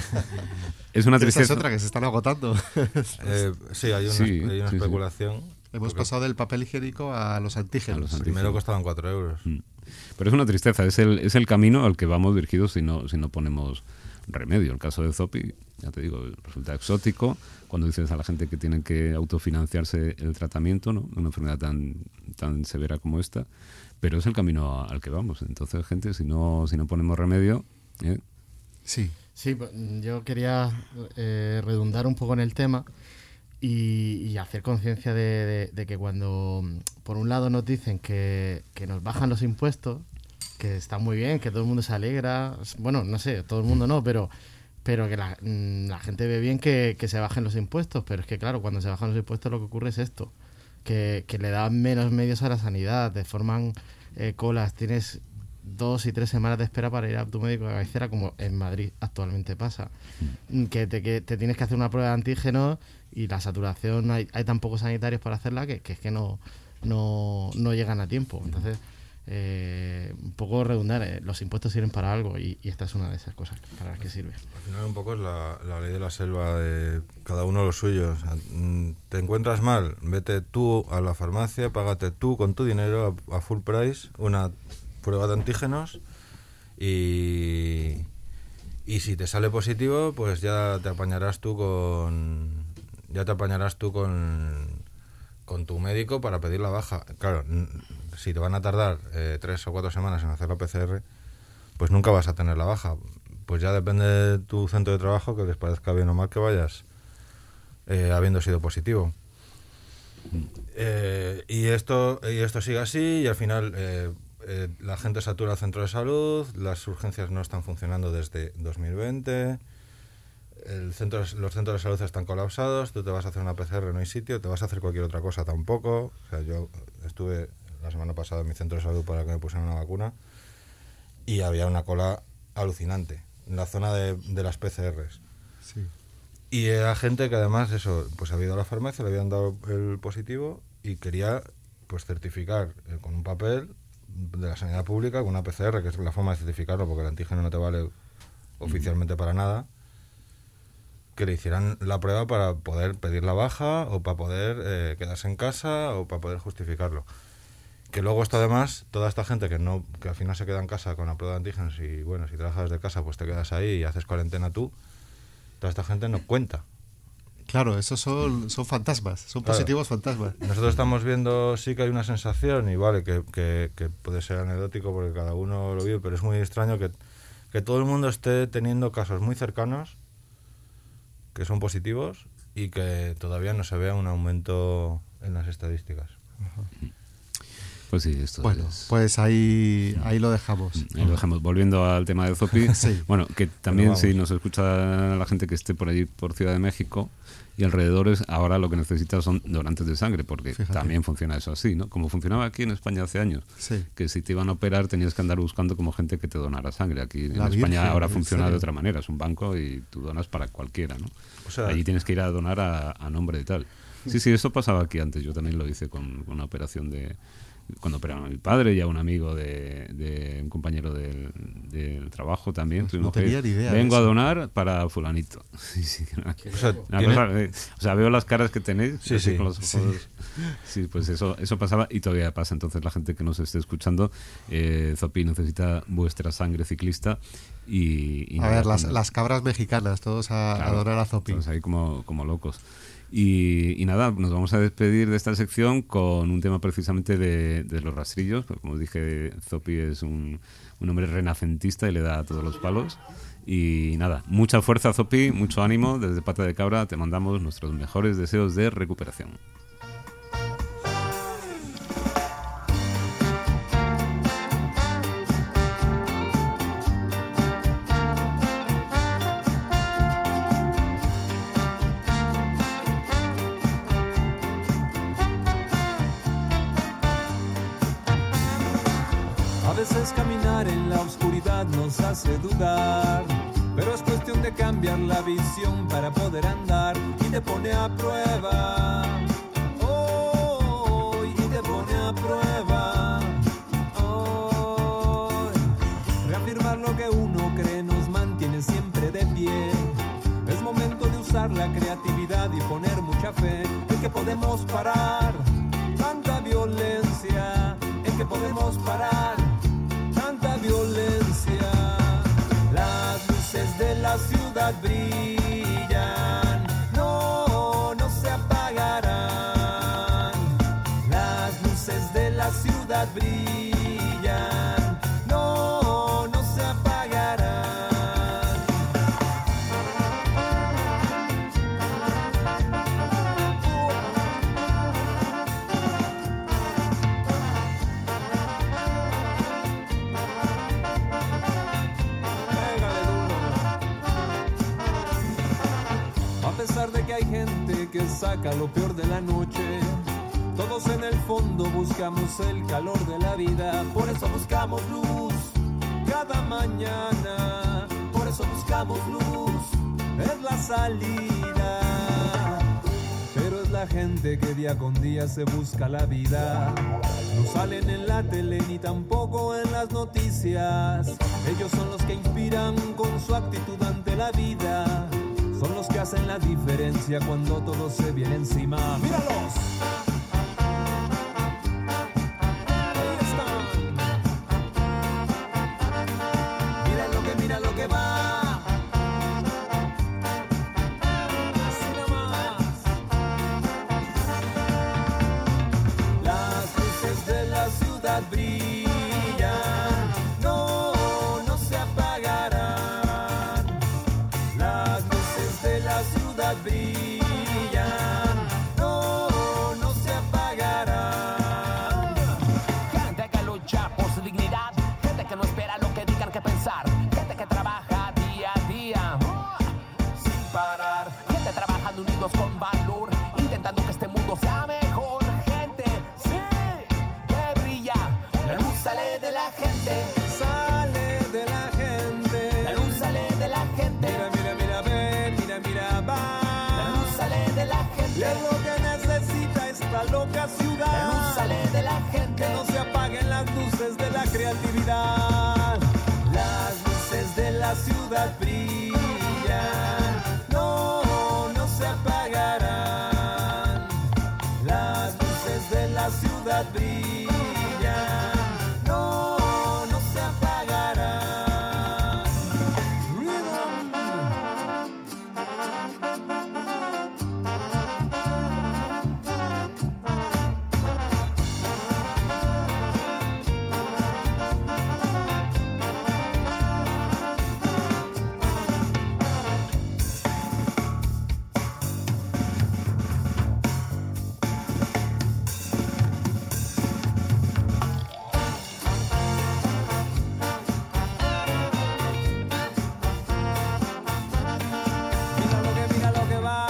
Es una tristeza. Esa es otra, que se están agotando. Sí, hay una especulación. Hemos pasado del papel higiénico a los antígenos. Primero costaban 4 euros. Pero es una tristeza, es el camino al que vamos dirigidos si no ponemos remedio. El caso de Zopi, ya te digo, resulta exótico cuando dices a la gente que tienen que autofinanciarse el tratamiento, ¿no?, de una enfermedad tan severa como esta, pero es el camino al que vamos. Entonces, gente, si no ponemos remedio... Sí, pues, yo quería redundar un poco en el tema y hacer conciencia de que cuando, por un lado, nos dicen que nos bajan los impuestos, que está muy bien, que todo el mundo se alegra, bueno, no sé, todo el mundo no, pero que la gente ve bien que se bajen los impuestos, pero es que, claro, cuando se bajan los impuestos lo que ocurre es esto, que le dan menos medios a la sanidad, te forman colas, tienes 2 y 3 semanas de espera para ir a tu médico de cabecera, como en Madrid actualmente pasa, que te tienes que hacer una prueba de antígenos y la saturación, hay tan pocos sanitarios para hacerla que es que no llegan a tiempo. Entonces, un poco redundar, los impuestos sirven para algo y esta es una de esas cosas para las que sirve. Al final un poco es la ley de la selva, de cada uno lo suyo. O sea, te encuentras mal, vete tú a la farmacia, págate tú con tu dinero a full price una prueba de antígenos y si te sale positivo, pues ya te apañarás tú con ya te apañarás tú con tu médico para pedir la baja. Claro, si te van a tardar 3 o 4 semanas en hacer la PCR, pues nunca vas a tener la baja. Pues ya depende de tu centro de trabajo, que les parezca bien o mal que vayas habiendo sido positivo. Y esto sigue así, y al final la gente satura el centro de salud, las urgencias no están funcionando desde 2020, los centros de salud están colapsados, tú te vas a hacer una PCR, no hay sitio, te vas a hacer cualquier otra cosa, tampoco. O sea, yo estuve la semana pasada en mi centro de salud para que me pusieran una vacuna y había una cola alucinante en la zona de las PCRs. Sí. Y era gente que además pues había ido a la farmacia, le habían dado el positivo y quería pues certificar con un papel de la sanidad pública, con una PCR, que es la forma de certificarlo, porque el antígeno no te vale oficialmente para nada, que le hicieran la prueba para poder pedir la baja o para poder quedarse en casa o para poder justificarlo. Que luego esto además, toda esta gente que al final se queda en casa con la prueba de antígenos y bueno, si trabajas desde casa pues te quedas ahí y haces cuarentena tú, toda esta gente no cuenta. Claro, esos son fantasmas, son positivos fantasmas. Nosotros estamos viendo, sí que hay una sensación, y vale, que puede ser anecdótico porque cada uno lo vive, pero es muy extraño que todo el mundo esté teniendo casos muy cercanos que son positivos y que todavía no se vea un aumento en las estadísticas. Pues sí, esto pues ahí lo dejamos. Ahí lo dejamos. Volviendo al tema de Zopi, sí. Bueno, que también si nos escucha la gente que esté por allí, por Ciudad de México y alrededores, ahora lo que necesita son donantes de sangre, porque también funciona eso así, ¿no? Como funcionaba aquí en España hace años, que si te iban a operar tenías que andar buscando como gente que te donara sangre. Aquí en España ahora funciona de otra manera, es un banco y tú donas para cualquiera, ¿no? O sea, allí tienes que ir a donar a nombre de tal. Sí, eso pasaba aquí antes, yo también lo hice con una operación cuando operaron a mi padre y a un amigo de un compañero del trabajo también. No tenía ni idea. Vengo a donar para fulanito. O sea, veo las caras que tenéis con los ojos. Sí, pues eso pasaba y todavía pasa. Entonces la gente que nos esté escuchando, Zopi necesita vuestra sangre ciclista y a ver, las cabras mexicanas, todos a donar a Zopi. Todos ahí como locos. Y nada, nos vamos a despedir de esta sección con un tema precisamente de los rastrillos, porque como dije, Zopi es un hombre renacentista y le da a todos los palos. Y nada, mucha fuerza, Zopi, mucho ánimo. Desde Pata de Cabra te mandamos nuestros mejores deseos de recuperación. Caminar en la oscuridad nos hace dudar, pero es cuestión de cambiar la visión para poder andar y te pone a prueba. Oh, y te pone a prueba. Oh, reafirmar lo que uno cree nos mantiene siempre de pie. Es momento de usar la creatividad y poner mucha fe en que podemos parar tanta violencia, en que podemos parar tanta violencia. Las luces de la ciudad brillan, no se apagarán. Las luces de la ciudad brillan, no se apagarán. A pesar de que hay gente que saca lo peor de la noche, todos en el fondo buscamos el calor de la vida. Por eso buscamos luz cada mañana, por eso buscamos luz, es la salida. Pero es la gente que día con día se busca la vida. No salen en la tele ni tampoco en las noticias. Ellos son los que inspiran con su actitud ante la vida. Son los que hacen la diferencia cuando todo se viene encima. ¡Míralos! Ahí están. Mira lo que va. Así nomás. esta loca ciudad. La luz sale de la gente, no se apaguen las luces de la creatividad. Las luces de la ciudad brillan, no, no se apagarán. Las luces de la ciudad brillan, no, no se apagarán. Mira lo que va.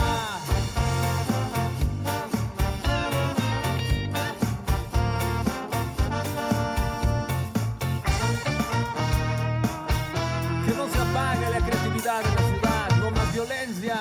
Que no se apague la creatividad en la ciudad, no más violencia.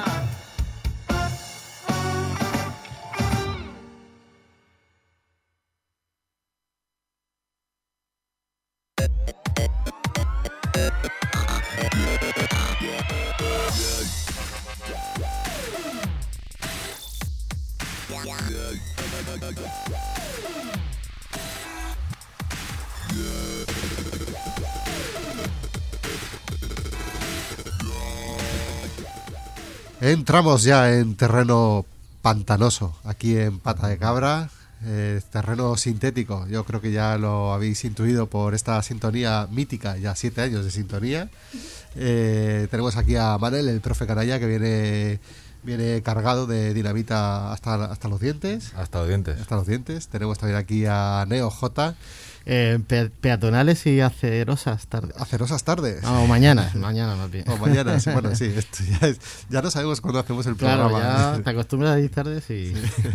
Entramos ya en terreno pantanoso, aquí en Pata de Cabra, terreno sintético. Yo creo que ya lo habéis intuido por esta sintonía mítica, ya 7 años de sintonía. Tenemos aquí a Manel, el profe canalla, que viene cargado de dinamita hasta los dientes. Hasta los dientes. Hasta los dientes. Tenemos también aquí a Neo J. Peatonales y acerosas tardes. Acerosas tardes. No, o mañana más bien. O mañana, sí, bueno, sí, esto ya no sabemos cuándo hacemos el claro, programa. Ya te acostumbras a ir tardes y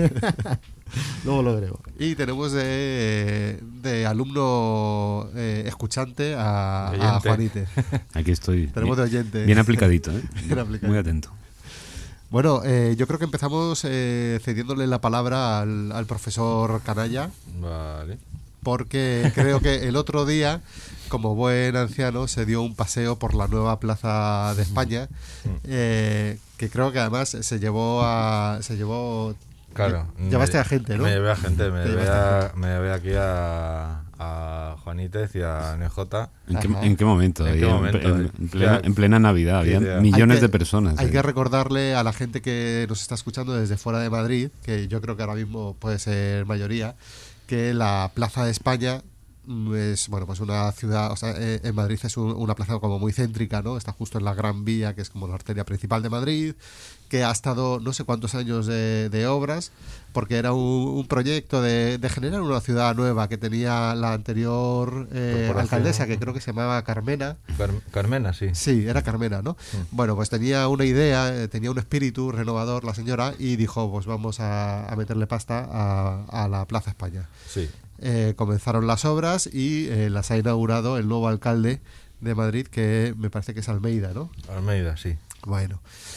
luego lo veremos. Y tenemos de alumno escuchante a Juanite. Aquí estoy. Tenemos de oyente. Bien aplicadito, ¿eh? Bien aplicadito. Muy atento. Bueno, yo creo que empezamos cediéndole la palabra al profesor Canalla. Vale. Porque creo que el otro día, como buen anciano, se dio un paseo por la nueva Plaza de España, que creo que además se llevó. Claro. Llevaste a gente, ¿no? Me llevé a gente, me llevé aquí a Juanítez y a NJ. ¿En qué momento? ¿En qué momento? En plena Navidad, había millones de personas. Hay que recordarle a la gente que nos está escuchando desde fuera de Madrid, que yo creo que ahora mismo puede ser mayoría, que la Plaza de España es, bueno, pues una ciudad, o sea, en Madrid es una plaza como muy céntrica, ¿no? Está justo en la Gran Vía, que es como la arteria principal de Madrid, que ha estado no sé cuántos años de obras, porque era un proyecto de generar una ciudad nueva que tenía la anterior alcaldesa, que creo que se llamaba Carmena. Carmena, sí. Sí, era Carmena, ¿no? Bueno, pues tenía una idea, tenía un espíritu renovador la señora y dijo, pues vamos a meterle pasta a la Plaza España. Sí. Comenzaron las obras y las ha inaugurado el nuevo alcalde de Madrid, que me parece que es Almeida, ¿no? Almeida, sí. Bueno.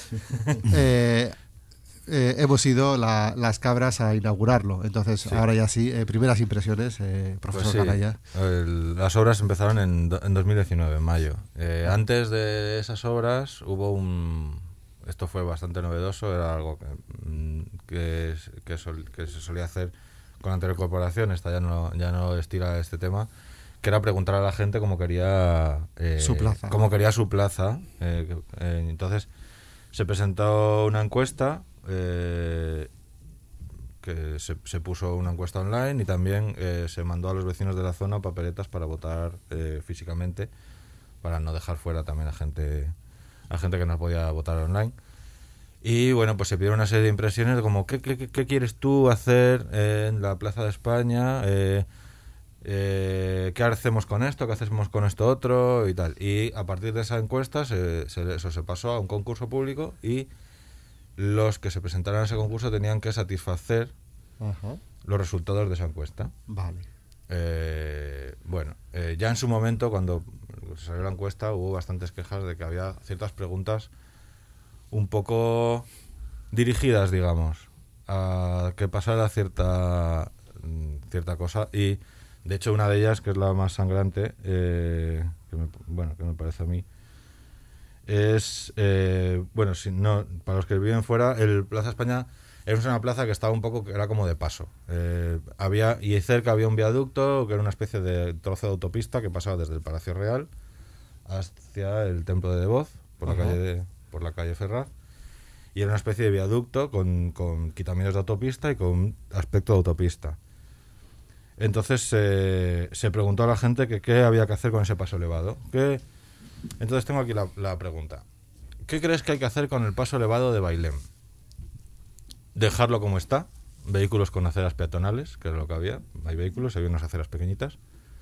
Hemos ido las cabras a inaugurarlo. Entonces, sí. Ahora ya sí, primeras impresiones, profesor Canalla. Las obras empezaron en 2019, en mayo. Antes de esas obras hubo esto fue bastante novedoso, era algo que se solía hacer con la anterior corporación, esta ya no estira este tema, que era preguntar a la gente cómo quería su plaza. Entonces se presentó una encuesta, que se puso una encuesta online, y también se mandó a los vecinos de la zona papeletas para votar físicamente, para no dejar fuera también a gente que no podía votar online. Y bueno, pues se pidieron una serie de impresiones de como ¿qué quieres tú hacer en la Plaza de España? ¿Qué hacemos con esto? ¿Qué hacemos con esto otro? Y tal. Y a partir de esa encuesta eso se pasó a un concurso público, y los que se presentaran a ese concurso tenían que satisfacer los resultados de esa encuesta. Vale. Ya en su momento, cuando salió la encuesta, hubo bastantes quejas de que había ciertas preguntas un poco dirigidas, digamos. a que pasara cierta cosa, y de hecho una de ellas, que es la más sangrante, que me parece a mí, es para los que viven fuera, el Plaza España era una plaza que estaba un poco, que era como de paso. Y cerca había un viaducto que era una especie de trozo de autopista que pasaba desde el Palacio Real hacia el Templo de Devoz, por la calle Ferraz, y era una especie de viaducto con quitamientos de autopista y con aspecto de autopista. Entonces se preguntó a la gente que qué había que hacer con ese paso elevado. Entonces tengo aquí la pregunta. ¿Qué crees que hay que hacer con el paso elevado de Bailén? Dejarlo como está, vehículos con aceras peatonales, que era lo que había. Hay vehículos, había unas aceras pequeñitas.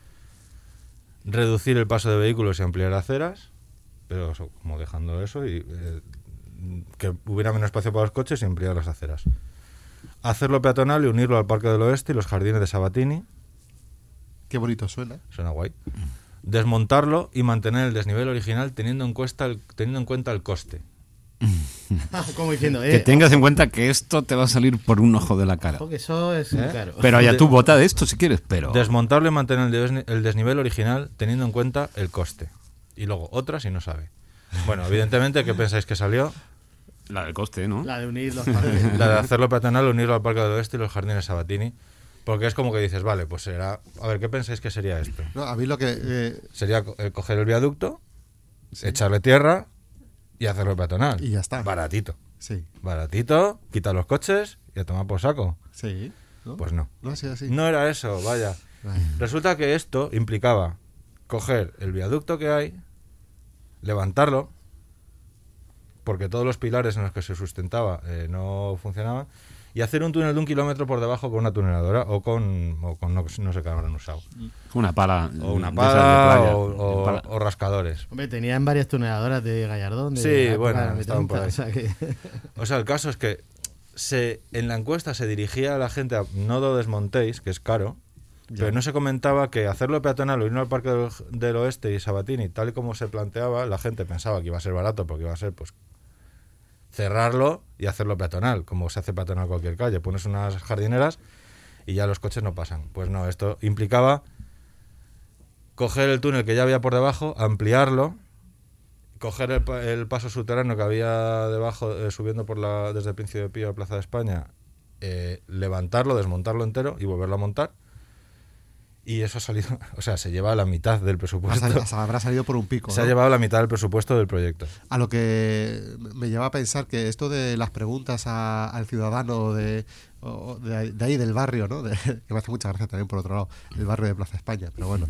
Reducir el paso de vehículos y ampliar aceras, pero como dejando eso, y que hubiera menos espacio para los coches y ampliar las aceras. Hacerlo peatonal y unirlo al Parque del Oeste y los jardines de Sabatini. Qué bonito suena. Suena guay. Desmontarlo y mantener el desnivel original teniendo en cuenta el coste. Como diciendo, que tengas en cuenta que esto te va a salir por un ojo de la cara. Porque eso es claro. Pero allá tú vota de esto si quieres, pero... Desmontarlo y mantener el desnivel original teniendo en cuenta el coste. Y luego otra si no sabe. Bueno, evidentemente, ¿qué pensáis que salió? La del coste, ¿no? La de unir los jardines. La de hacerlo peatonal, unirlo al Parque del Oeste y los jardines Sabatini. Porque es como que dices, vale, pues será... A ver, ¿qué pensáis que sería esto? No, a mí lo que... Sería coger el viaducto, echarle tierra y hacerlo peatonal. Y ya está. Baratito. Sí. Baratito, quita los coches y a tomar por saco. Sí. ¿No? Pues no. No ha sido así. No era eso, vaya. Resulta que esto implicaba coger el viaducto que hay, levantarlo, porque todos los pilares en los que se sustentaba no funcionaban, y hacer un túnel de 1 kilómetro por debajo con una tuneladora o con no sé qué habrán usado. Una pala. O una de pala, playa, o rascadores. Hombre, tenían varias tuneladoras de Gallardón. Sí, bueno, estaban por ahí. O sea, el caso es que en la encuesta se dirigía a la gente a no lo desmontéis, que es caro, pero no se comentaba que hacerlo peatonal o irnos al Parque del Oeste y Sabatini, tal y como se planteaba, la gente pensaba que iba a ser barato porque iba a ser, pues, cerrarlo y hacerlo peatonal, como se hace peatonal cualquier calle. Pones unas jardineras y ya los coches no pasan. Pues no, esto implicaba coger el túnel que ya había por debajo, ampliarlo, coger el paso subterráneo que había debajo, subiendo desde el Príncipe Pío a Plaza de España, levantarlo, desmontarlo entero y volverlo a montar. Y eso ha salido, o sea, se lleva la mitad del presupuesto. Habrá salido por un pico. Se ha llevado la mitad del presupuesto del proyecto. A lo que me lleva a pensar que esto de las preguntas al ciudadano de ahí del barrio, ¿no? Que me hace mucha gracia también, por otro lado, el barrio de Plaza España, pero bueno.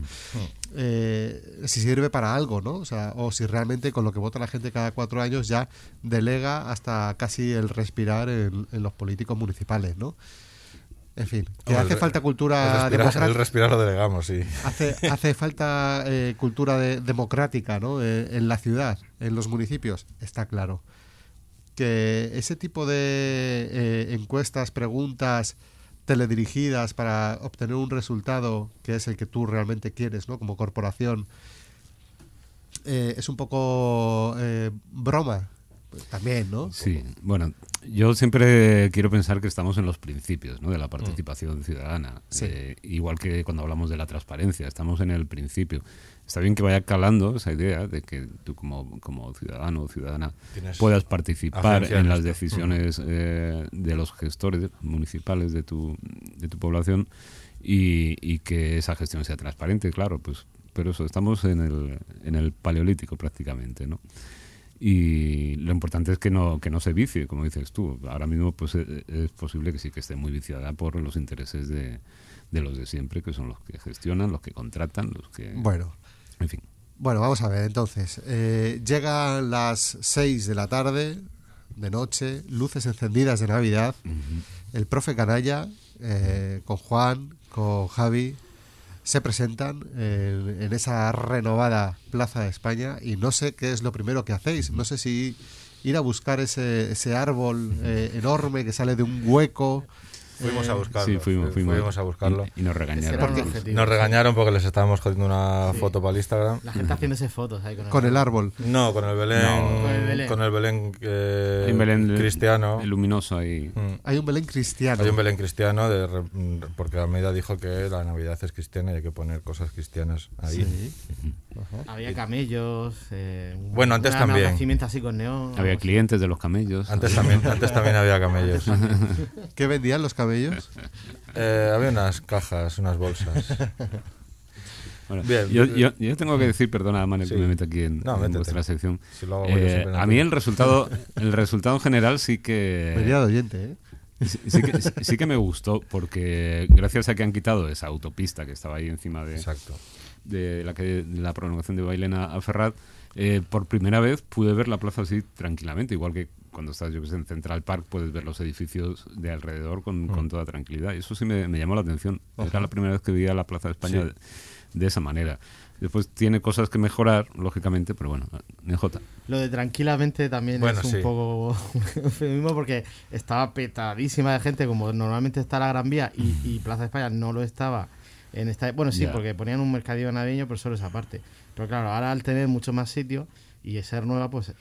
Si sirve para algo, ¿no? O sea, o si realmente con lo que vota la gente cada 4 años ya delega hasta casi el respirar en los políticos municipales, ¿no? En fin, que hace falta cultura democrática. El respirar lo delegamos, sí. Hace falta cultura democrática, ¿no? En la ciudad, en los municipios, está claro. Que ese tipo de encuestas, preguntas teledirigidas para obtener un resultado que es el que tú realmente quieres, ¿no? Como corporación, es un poco broma. Pues también, ¿no? Sí, bueno, yo siempre quiero pensar que estamos en los principios, ¿no? De la participación ciudadana. Sí. Igual que cuando hablamos de la transparencia, estamos en el principio. Está bien que vaya calando esa idea de que tú como ciudadano o ciudadana puedas participar en las decisiones de los gestores municipales de tu población y que esa gestión sea transparente, claro, pues, pero eso, estamos en el paleolítico prácticamente, ¿no? Y lo importante es que no se vicie, como dices tú. Ahora mismo pues es posible que sí que esté muy viciada por los intereses de los de siempre, que son los que gestionan, los que contratan, los que... Bueno. En fin. Bueno, vamos a ver, entonces. Llegan las 6 de la tarde, de noche, luces encendidas de Navidad. El profe Canalla, con Juan, con Javi, se presentan en esa renovada Plaza de España y no sé qué es lo primero que hacéis. No sé si ir a buscar ese árbol enorme que sale de un hueco Fuimos a buscarlo. Sí, fuimos a buscarlo. Y nos regañaron. Nos regañaron porque les estábamos jodiendo una foto para el Instagram. La gente haciéndose fotos ahí con el árbol. No, con el Belén. Con el Belén, Hay un Belén cristiano. Luminoso ahí. Hay un Belén cristiano. Hay un Belén cristiano porque Almeida dijo que la Navidad es cristiana y hay que poner cosas cristianas ahí. Sí. Había camellos. Bueno, antes también. Nacimiento así con neón. Había clientes de los camellos. Antes también había camellos. ¿Qué vendían los camellos? Había unas cajas, unas bolsas. Bueno, bien, yo tengo que decir, perdona, Mane, que me meto aquí en vuestra sección. Si lo hago a mí el resultado en general sí que... Venía de oyente, ¿eh? Sí que me gustó, porque gracias a que han quitado esa autopista que estaba ahí encima de la prolongación de Bailén a Ferrat, por primera vez pude ver la plaza así tranquilamente, igual que cuando estás, yo que sé, en Central Park puedes ver los edificios de alrededor con toda tranquilidad. Y eso sí me llamó la atención. Era la primera vez que veía la Plaza de España de esa manera. Después tiene cosas que mejorar, lógicamente, pero bueno, NJ. Lo de tranquilamente también es un poco eufemismo, porque estaba petadísima de gente, como normalmente está la Gran Vía, y Plaza de España no lo estaba en esta... Bueno, sí, porque ponían un mercadillo navideño, pero solo esa parte. Pero claro, ahora al tener mucho más sitios y ser nueva, pues...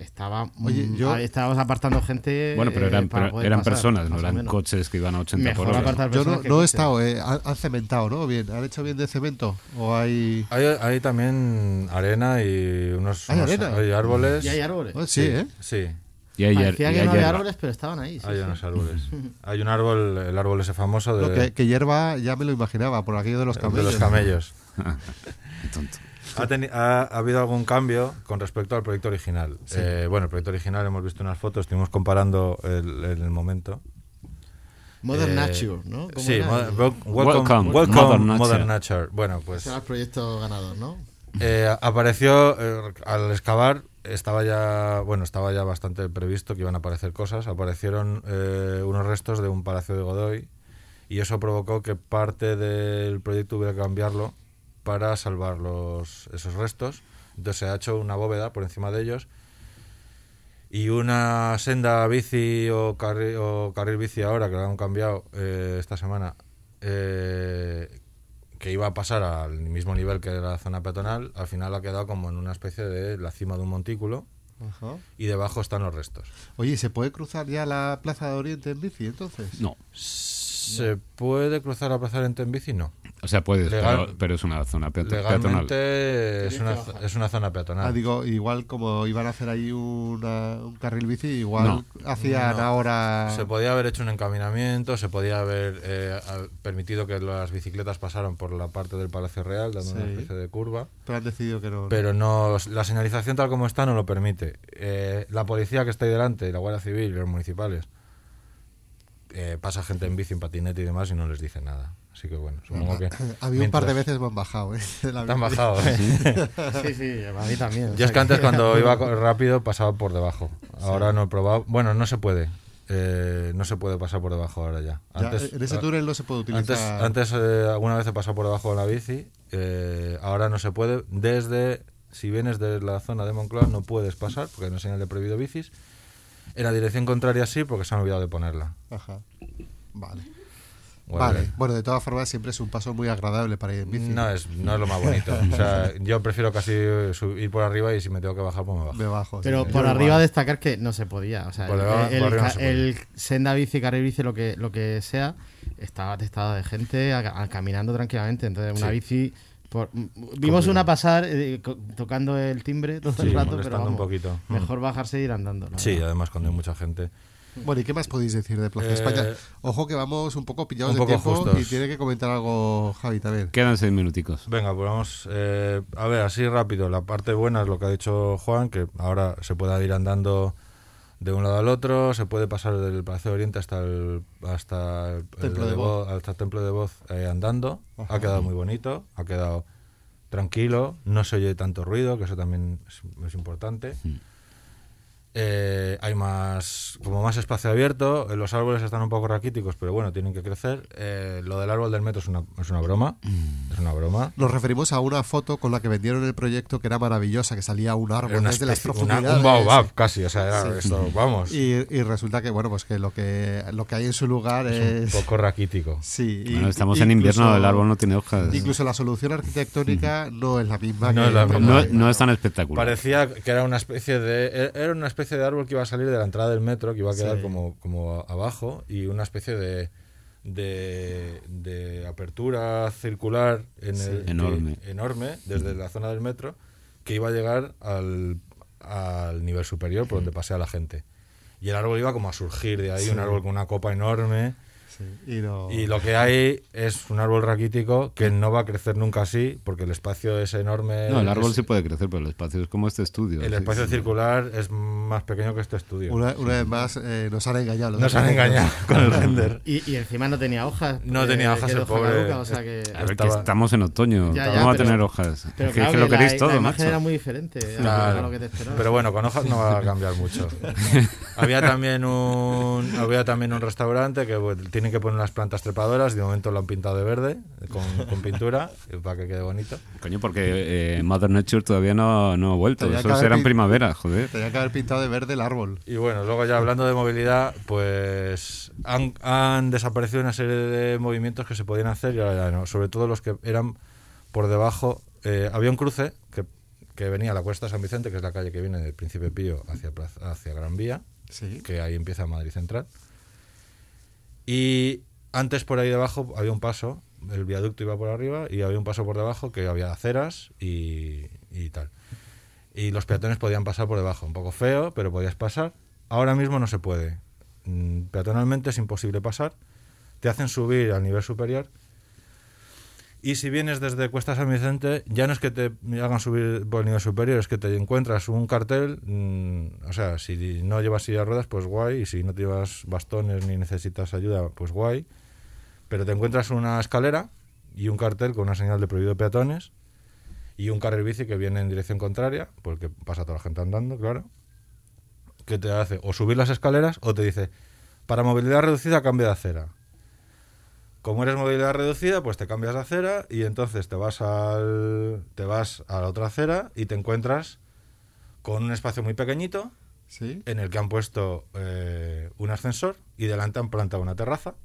estábamos apartando gente. Bueno, pero eran personas, no eran coches que iban a 80 por hora. Yo no he estado, han cementado, ¿no? Bien, ¿han hecho bien de cemento? ¿O hay también arena y unos árboles? ¿Y hay árboles? Sí, ¿eh? Sí. Parecía que no había árboles, pero estaban ahí. Hay unos árboles. Hay un árbol, el árbol ese famoso de... que hierba, ya me lo imaginaba, por aquello de los camellos. De los camellos. Tonto. Ha habido algún cambio con respecto al proyecto original. Sí. Bueno, el proyecto original, hemos visto unas fotos, estuvimos comparando el momento. Modern Nature, ¿no? Sí, Welcome Modern Nature. Bueno, pues... Ese era el proyecto ganador, ¿no? Apareció, al excavar, estaba ya bastante previsto que iban a aparecer cosas. Aparecieron unos restos de un palacio de Godoy y eso provocó que parte del proyecto hubiera que cambiarlo para salvar esos restos. Entonces se ha hecho una bóveda por encima de ellos y una senda bici o carril bici ahora, que lo han cambiado esta semana, que iba a pasar al mismo nivel que la zona peatonal, al final ha quedado como en una especie de la cima de un montículo. Ajá. Y debajo están los restos. Oye, ¿se puede cruzar ya la Plaza de Oriente en bici entonces? No. ¿Se puede cruzar la Plaza de Oriente en bici? No. O sea, puedes, pero es una zona peatonal. Legalmente es una zona peatonal. Digo, igual como iban a hacer ahí un carril bici, igual hacían ahora... Se podía haber hecho un encaminamiento, se podía haber permitido que las bicicletas pasaran por la parte del Palacio Real, dando una especie de curva. Pero han decidido que no. Pero no, la señalización tal como está no lo permite. La policía que está ahí delante, la Guardia Civil y los municipales, pasa gente en bici, en patinete y demás y no les dice nada. Así que bueno, supongo que... Había un par de veces me han bajado, ¿eh? Te han bajado, ¿eh? Sí, a mí también. Yo es que antes cuando iba rápido pasaba por debajo. Ahora no he probado. Bueno, no se puede. No se puede pasar por debajo ahora ya. Antes, en ese túnel no se puede utilizar... Antes alguna vez he pasado por debajo de la bici. Ahora no se puede. Si vienes de la zona de Moncloa no puedes pasar porque hay una señal de prohibido bicis. En la dirección contraria sí, porque se han olvidado de ponerla. Ajá. Vale. Bueno, de todas formas siempre es un paso muy agradable para ir en bici. No es lo más bonito. O sea, yo prefiero casi ir por arriba y si me tengo que bajar, pues me bajo. Pero por arriba destacar que no se podía. O sea, el senda bici, carril bici, lo que sea, estaba atestado de gente caminando tranquilamente. Entonces una bici... Vimos una pasar tocando el timbre todo el rato, pero vamos, un poquito. Mejor bajarse e ir andando. Sí, además cuando hay mucha gente. Bueno, ¿y qué más podéis decir de Plaza de España? Ojo que vamos un poco pillados de tiempo justos. Y tiene que comentar algo Javi también. Quedan 6 minuticos. Venga, pues vamos a ver, así rápido. La parte buena es lo que ha dicho Juan, que ahora se puede ir andando de un lado al otro, se puede pasar del Palacio de Oriente hasta el Templo de Voz andando. Ajá. Ha quedado muy bonito, ha quedado tranquilo, no se oye tanto ruido, que eso también es importante. hay más espacio abierto, los árboles están un poco raquíticos, pero bueno, tienen que crecer. Lo del árbol del metro es una broma. Es una broma. Nos referimos a una foto con la que vendieron el proyecto, que era maravillosa, que salía un árbol desde las profundidades. Un baobab casi, o sea, era esto, vamos. Y resulta que, bueno, pues que lo que hay en su lugar es un poco raquítico. Sí. Bueno, estamos en invierno, el árbol no tiene hojas. Incluso la solución arquitectónica no es la misma. No es tan espectacular. Parecía que era una especie de árbol que iba a salir de la entrada del metro, que iba a quedar como abajo, y una especie de apertura circular enorme desde la zona del metro, que iba a llegar al nivel superior por donde pasea la gente. Y el árbol iba como a surgir de ahí, un árbol con una copa enorme. Sí, y lo que hay es un árbol raquítico que no va a crecer nunca así, porque el espacio es enorme. No, el árbol sí puede crecer, pero el espacio es como este estudio. El espacio circular es más pequeño que este estudio. Una vez más nos han engañado. Nos han engañado con el render. Y encima no tenía hojas. No tenía hojas el pobre. Caduca, o sea que estamos en otoño, vamos a tener hojas. Pero es que lo queréis todo, la imagen macho. era muy diferente claro, a lo que te esperaba. Pero bueno, con hojas no va a cambiar mucho. Había también un restaurante que tienen que poner unas plantas trepadoras, de momento lo han pintado de verde con pintura para que quede bonito. Coño, porque Mother Nature todavía no ha vuelto. Eso será en primavera, joder. Tenía que haber pintado de verde el árbol. Y bueno, luego ya hablando de movilidad, pues han desaparecido una serie de movimientos que se podían hacer y ahora ya no. Sobre todo los que eran por debajo. Había un cruce que venía a la Cuesta de San Vicente, que es la calle que viene del Príncipe Pío hacia Gran Vía, que ahí empieza Madrid Central. Y antes por ahí debajo había un paso, el viaducto iba por arriba y había un paso por debajo que había aceras y tal. Y los peatones podían pasar por debajo, un poco feo, pero podías pasar. Ahora mismo no se puede. Peatonalmente es imposible pasar. Te hacen subir al nivel superior. Y si vienes desde Cuesta San Vicente, ya no es que te hagan subir por el nivel superior, es que te encuentras un cartel, o sea, si no llevas silla de ruedas, pues guay, y si no te llevas bastones ni necesitas ayuda, pues guay, pero te encuentras una escalera y un cartel con una señal de prohibido peatones y un carril bici que viene en dirección contraria, porque pasa toda la gente andando, claro, que te hace o subir las escaleras o te dice, para movilidad reducida cambia de acera. Como eres movilidad reducida, pues te cambias de acera y entonces te vas a la otra acera y te encuentras con un espacio muy pequeñito en el que han puesto un ascensor y delante han plantado una terraza,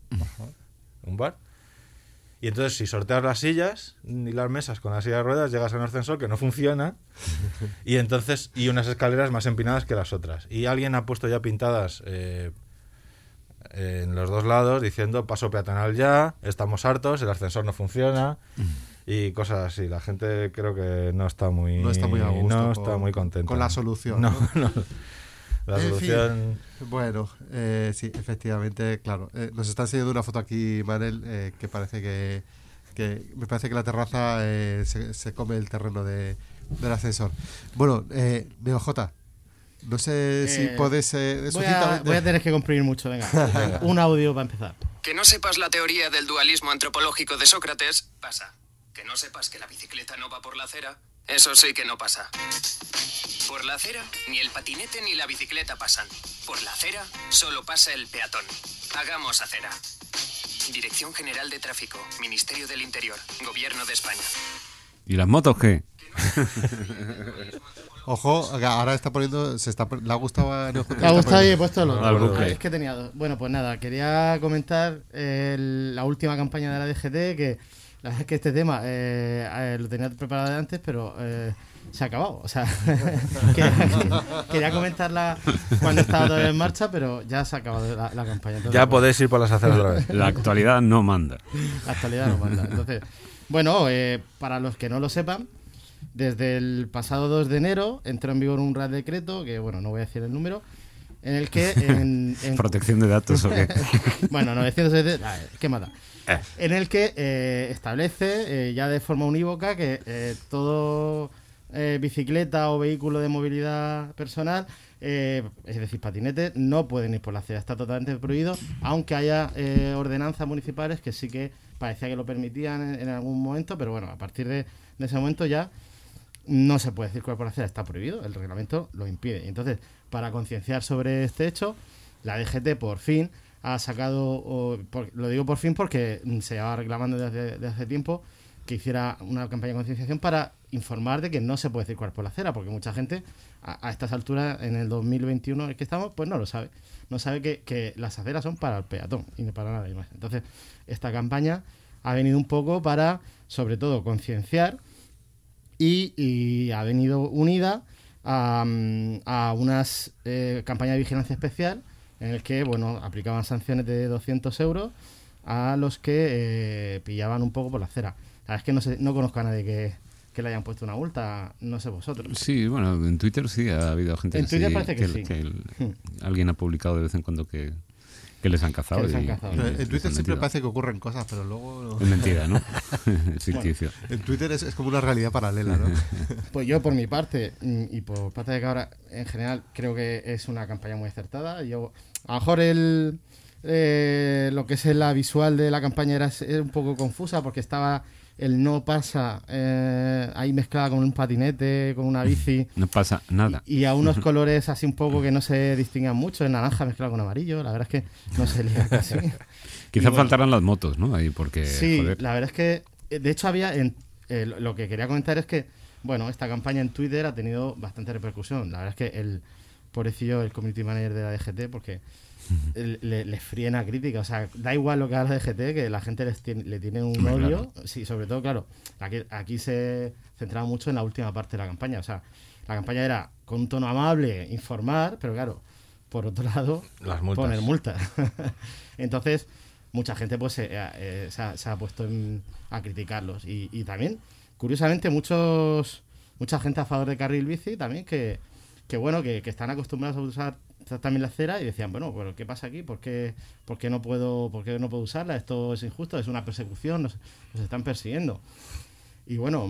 un bar. Y entonces si sorteas las sillas y las mesas con la silla de ruedas, llegas a un ascensor que no funciona y unas escaleras más empinadas que las otras. Y alguien ha puesto ya pintadas en los dos lados diciendo paso peatonal ya, estamos hartos, el ascensor no funciona y cosas así. La gente creo que no está muy a gusto, no está muy contenta con la solución. No. La solución. Fin, bueno, sí, efectivamente, claro. Nos está enseñando una foto aquí, Manel, que parece que me parece que la terraza se come el terreno del ascensor. Bueno, NeoJ. No sé si puedes... voy a tener que comprimir mucho, venga. Un audio para empezar. Que no sepas la teoría del dualismo antropológico de Sócrates, pasa. Que no sepas que la bicicleta no va por la acera, eso sí que no pasa. Por la acera, ni el patinete ni la bicicleta pasan. Por la acera, solo pasa el peatón. Hagamos acera. Dirección General de Tráfico, Ministerio del Interior, Gobierno de España. ¿Y las motos qué? Ojo, ahora está poniendo... ¿Le ha gustado a NeoJ? Le ha gustado y he puesto los dos. Es que tenía dos. Bueno, pues nada, quería comentar la última campaña de la DGT, que la verdad es que este tema lo tenía preparado de antes, pero se ha acabado. O sea, quería comentarla cuando estaba todavía en marcha, pero ya se ha acabado la campaña. Entonces, ya podéis ir por las aceras otra vez. La actualidad no manda. La actualidad no manda. Entonces, bueno, para los que no lo sepan, desde el pasado 2 de enero entró en vigor un Real Decreto, que bueno, no voy a decir el número, en el que... ¿Protección de datos o qué? Bueno, 970... ¿Qué mata? En el que establece ya de forma unívoca que todo bicicleta o vehículo de movilidad personal, es decir, patinete, no pueden ir por la acera. Está totalmente prohibido, aunque haya ordenanzas municipales que sí que parecía que lo permitían en algún momento, pero bueno, a partir de ese momento ya no se puede circular por la acera, está prohibido, el reglamento lo impide. Entonces, para concienciar sobre este hecho, la DGT por fin ha sacado, lo digo por fin porque se llevaba reclamando desde hace tiempo, que hiciera una campaña de concienciación para informar de que no se puede circular por la acera, porque mucha gente a estas alturas, en el 2021 en el que estamos, pues no lo sabe. No sabe que las aceras son para el peatón y no para nada más. Entonces, esta campaña ha venido un poco para, sobre todo, concienciar y ha venido unida a unas campañas de vigilancia especial en el que, bueno, aplicaban sanciones de 200 euros a los que pillaban un poco por la acera. La verdad es que no conozco a nadie que le hayan puesto una multa, no sé vosotros. Sí, bueno, en Twitter sí ha habido gente. En Twitter parece que sí. Alguien ha publicado de vez en cuando que les han cazado. En Twitter siempre parece que ocurren cosas, pero luego... No. Es mentira, ¿no? Es ficticio. Bueno, en Twitter es como una realidad paralela, ¿no? Pues yo, por mi parte, y por Pata de Cabra, en general, creo que es una campaña muy acertada. Yo, a lo mejor lo que es la visual de la campaña era un poco confusa porque estaba el no pasa ahí mezclada con un patinete, con una bici. No pasa nada. Y a unos colores así un poco que no se distinguían mucho, en naranja mezclado con amarillo. La verdad es que no se lía casi. Quizás faltaran las motos, ¿no? Ahí porque, sí, joder. La verdad es que, de hecho, había lo que quería comentar es que, bueno, esta campaña en Twitter ha tenido bastante repercusión. La verdad es que el community manager de la DGT, porque le fríen a crítica, o sea, da igual lo que haga la DGT, que la gente le tiene un odio. Claro. Sí, sobre todo, claro, aquí se centraba mucho en la última parte de la campaña, o sea, la campaña era con un tono amable, informar, pero claro, por otro lado, poner multas. Entonces, mucha gente pues se ha puesto a criticarlos y también, curiosamente, mucha gente a favor de carril bici también que están acostumbrados a usar también la acera y decían, bueno, pero ¿qué pasa aquí? ¿Por qué no puedo usarla? Esto es injusto, es una persecución, nos están persiguiendo. Y bueno,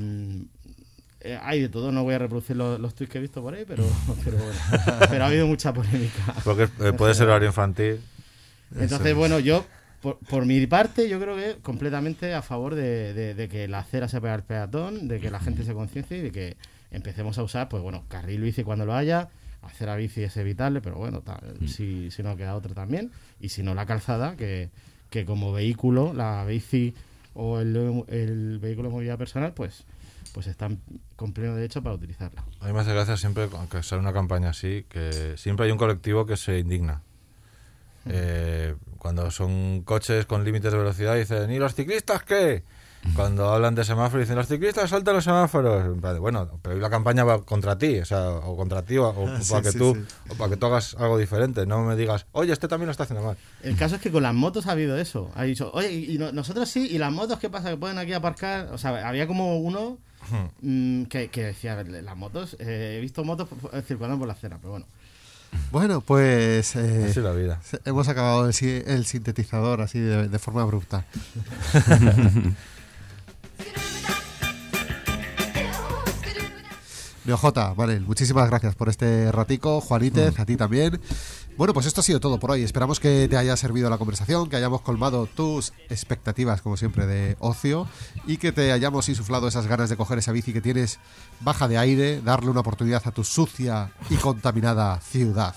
hay de todo, no voy a reproducir los tweets que he visto por ahí, pero bueno, pero ha habido mucha polémica. Porque puede ser horario infantil. Entonces, bueno, yo por mi parte, yo creo que completamente a favor de que la acera sea para el peatón, de que la gente se conciencie y de que empecemos a usar, pues bueno, carril bici cuando lo haya. Hacer a bici es evitable, pero bueno, si no queda otra también. Y si no, la calzada, que como vehículo, la bici o el vehículo de movilidad personal, pues están con pleno derecho para utilizarla. A mí me hace gracia siempre, aunque sale una campaña así, que siempre hay un colectivo que se indigna. Cuando son coches con límites de velocidad dicen, ¿y los ciclistas qué? Cuando hablan de semáforos dicen, los ciclistas saltan los semáforos. Bueno, pero la campaña va contra ti, o contra ti, o para que tú hagas algo diferente. No me digas, oye, este también lo está haciendo mal. El caso es que con las motos ha habido eso. Ha dicho, oye, y nosotros sí, y las motos, ¿qué pasa? Que pueden aquí aparcar. O sea, había como uno que decía, las motos, he visto motos circulando por la acera, pero bueno. Bueno, pues así es la vida. Hemos acabado el sintetizador así de forma abrupta. Neojota, Manel, muchísimas gracias por este ratico. Juanítez, a ti también. Bueno, pues esto ha sido todo por hoy. Esperamos que te haya servido la conversación, que hayamos colmado tus expectativas, como siempre, de ocio y que te hayamos insuflado esas ganas de coger esa bici que tienes baja de aire, darle una oportunidad a tu sucia y contaminada ciudad.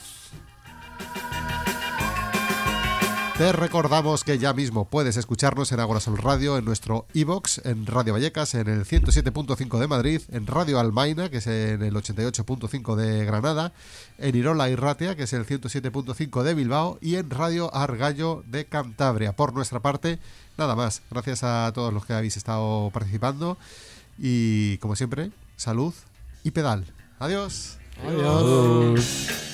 Te recordamos que ya mismo puedes escucharnos en Agora Sol Radio, en nuestro iVoox, en Radio Vallecas, en el 107.5 de Madrid, en Radio Almaina, que es en el 88.5 de Granada, en Irola y Ratia, que es el 107.5 de Bilbao, y en Radio Argallo de Cantabria. Por nuestra parte, nada más. Gracias a todos los que habéis estado participando y, como siempre, salud y pedal. Adiós. Adiós.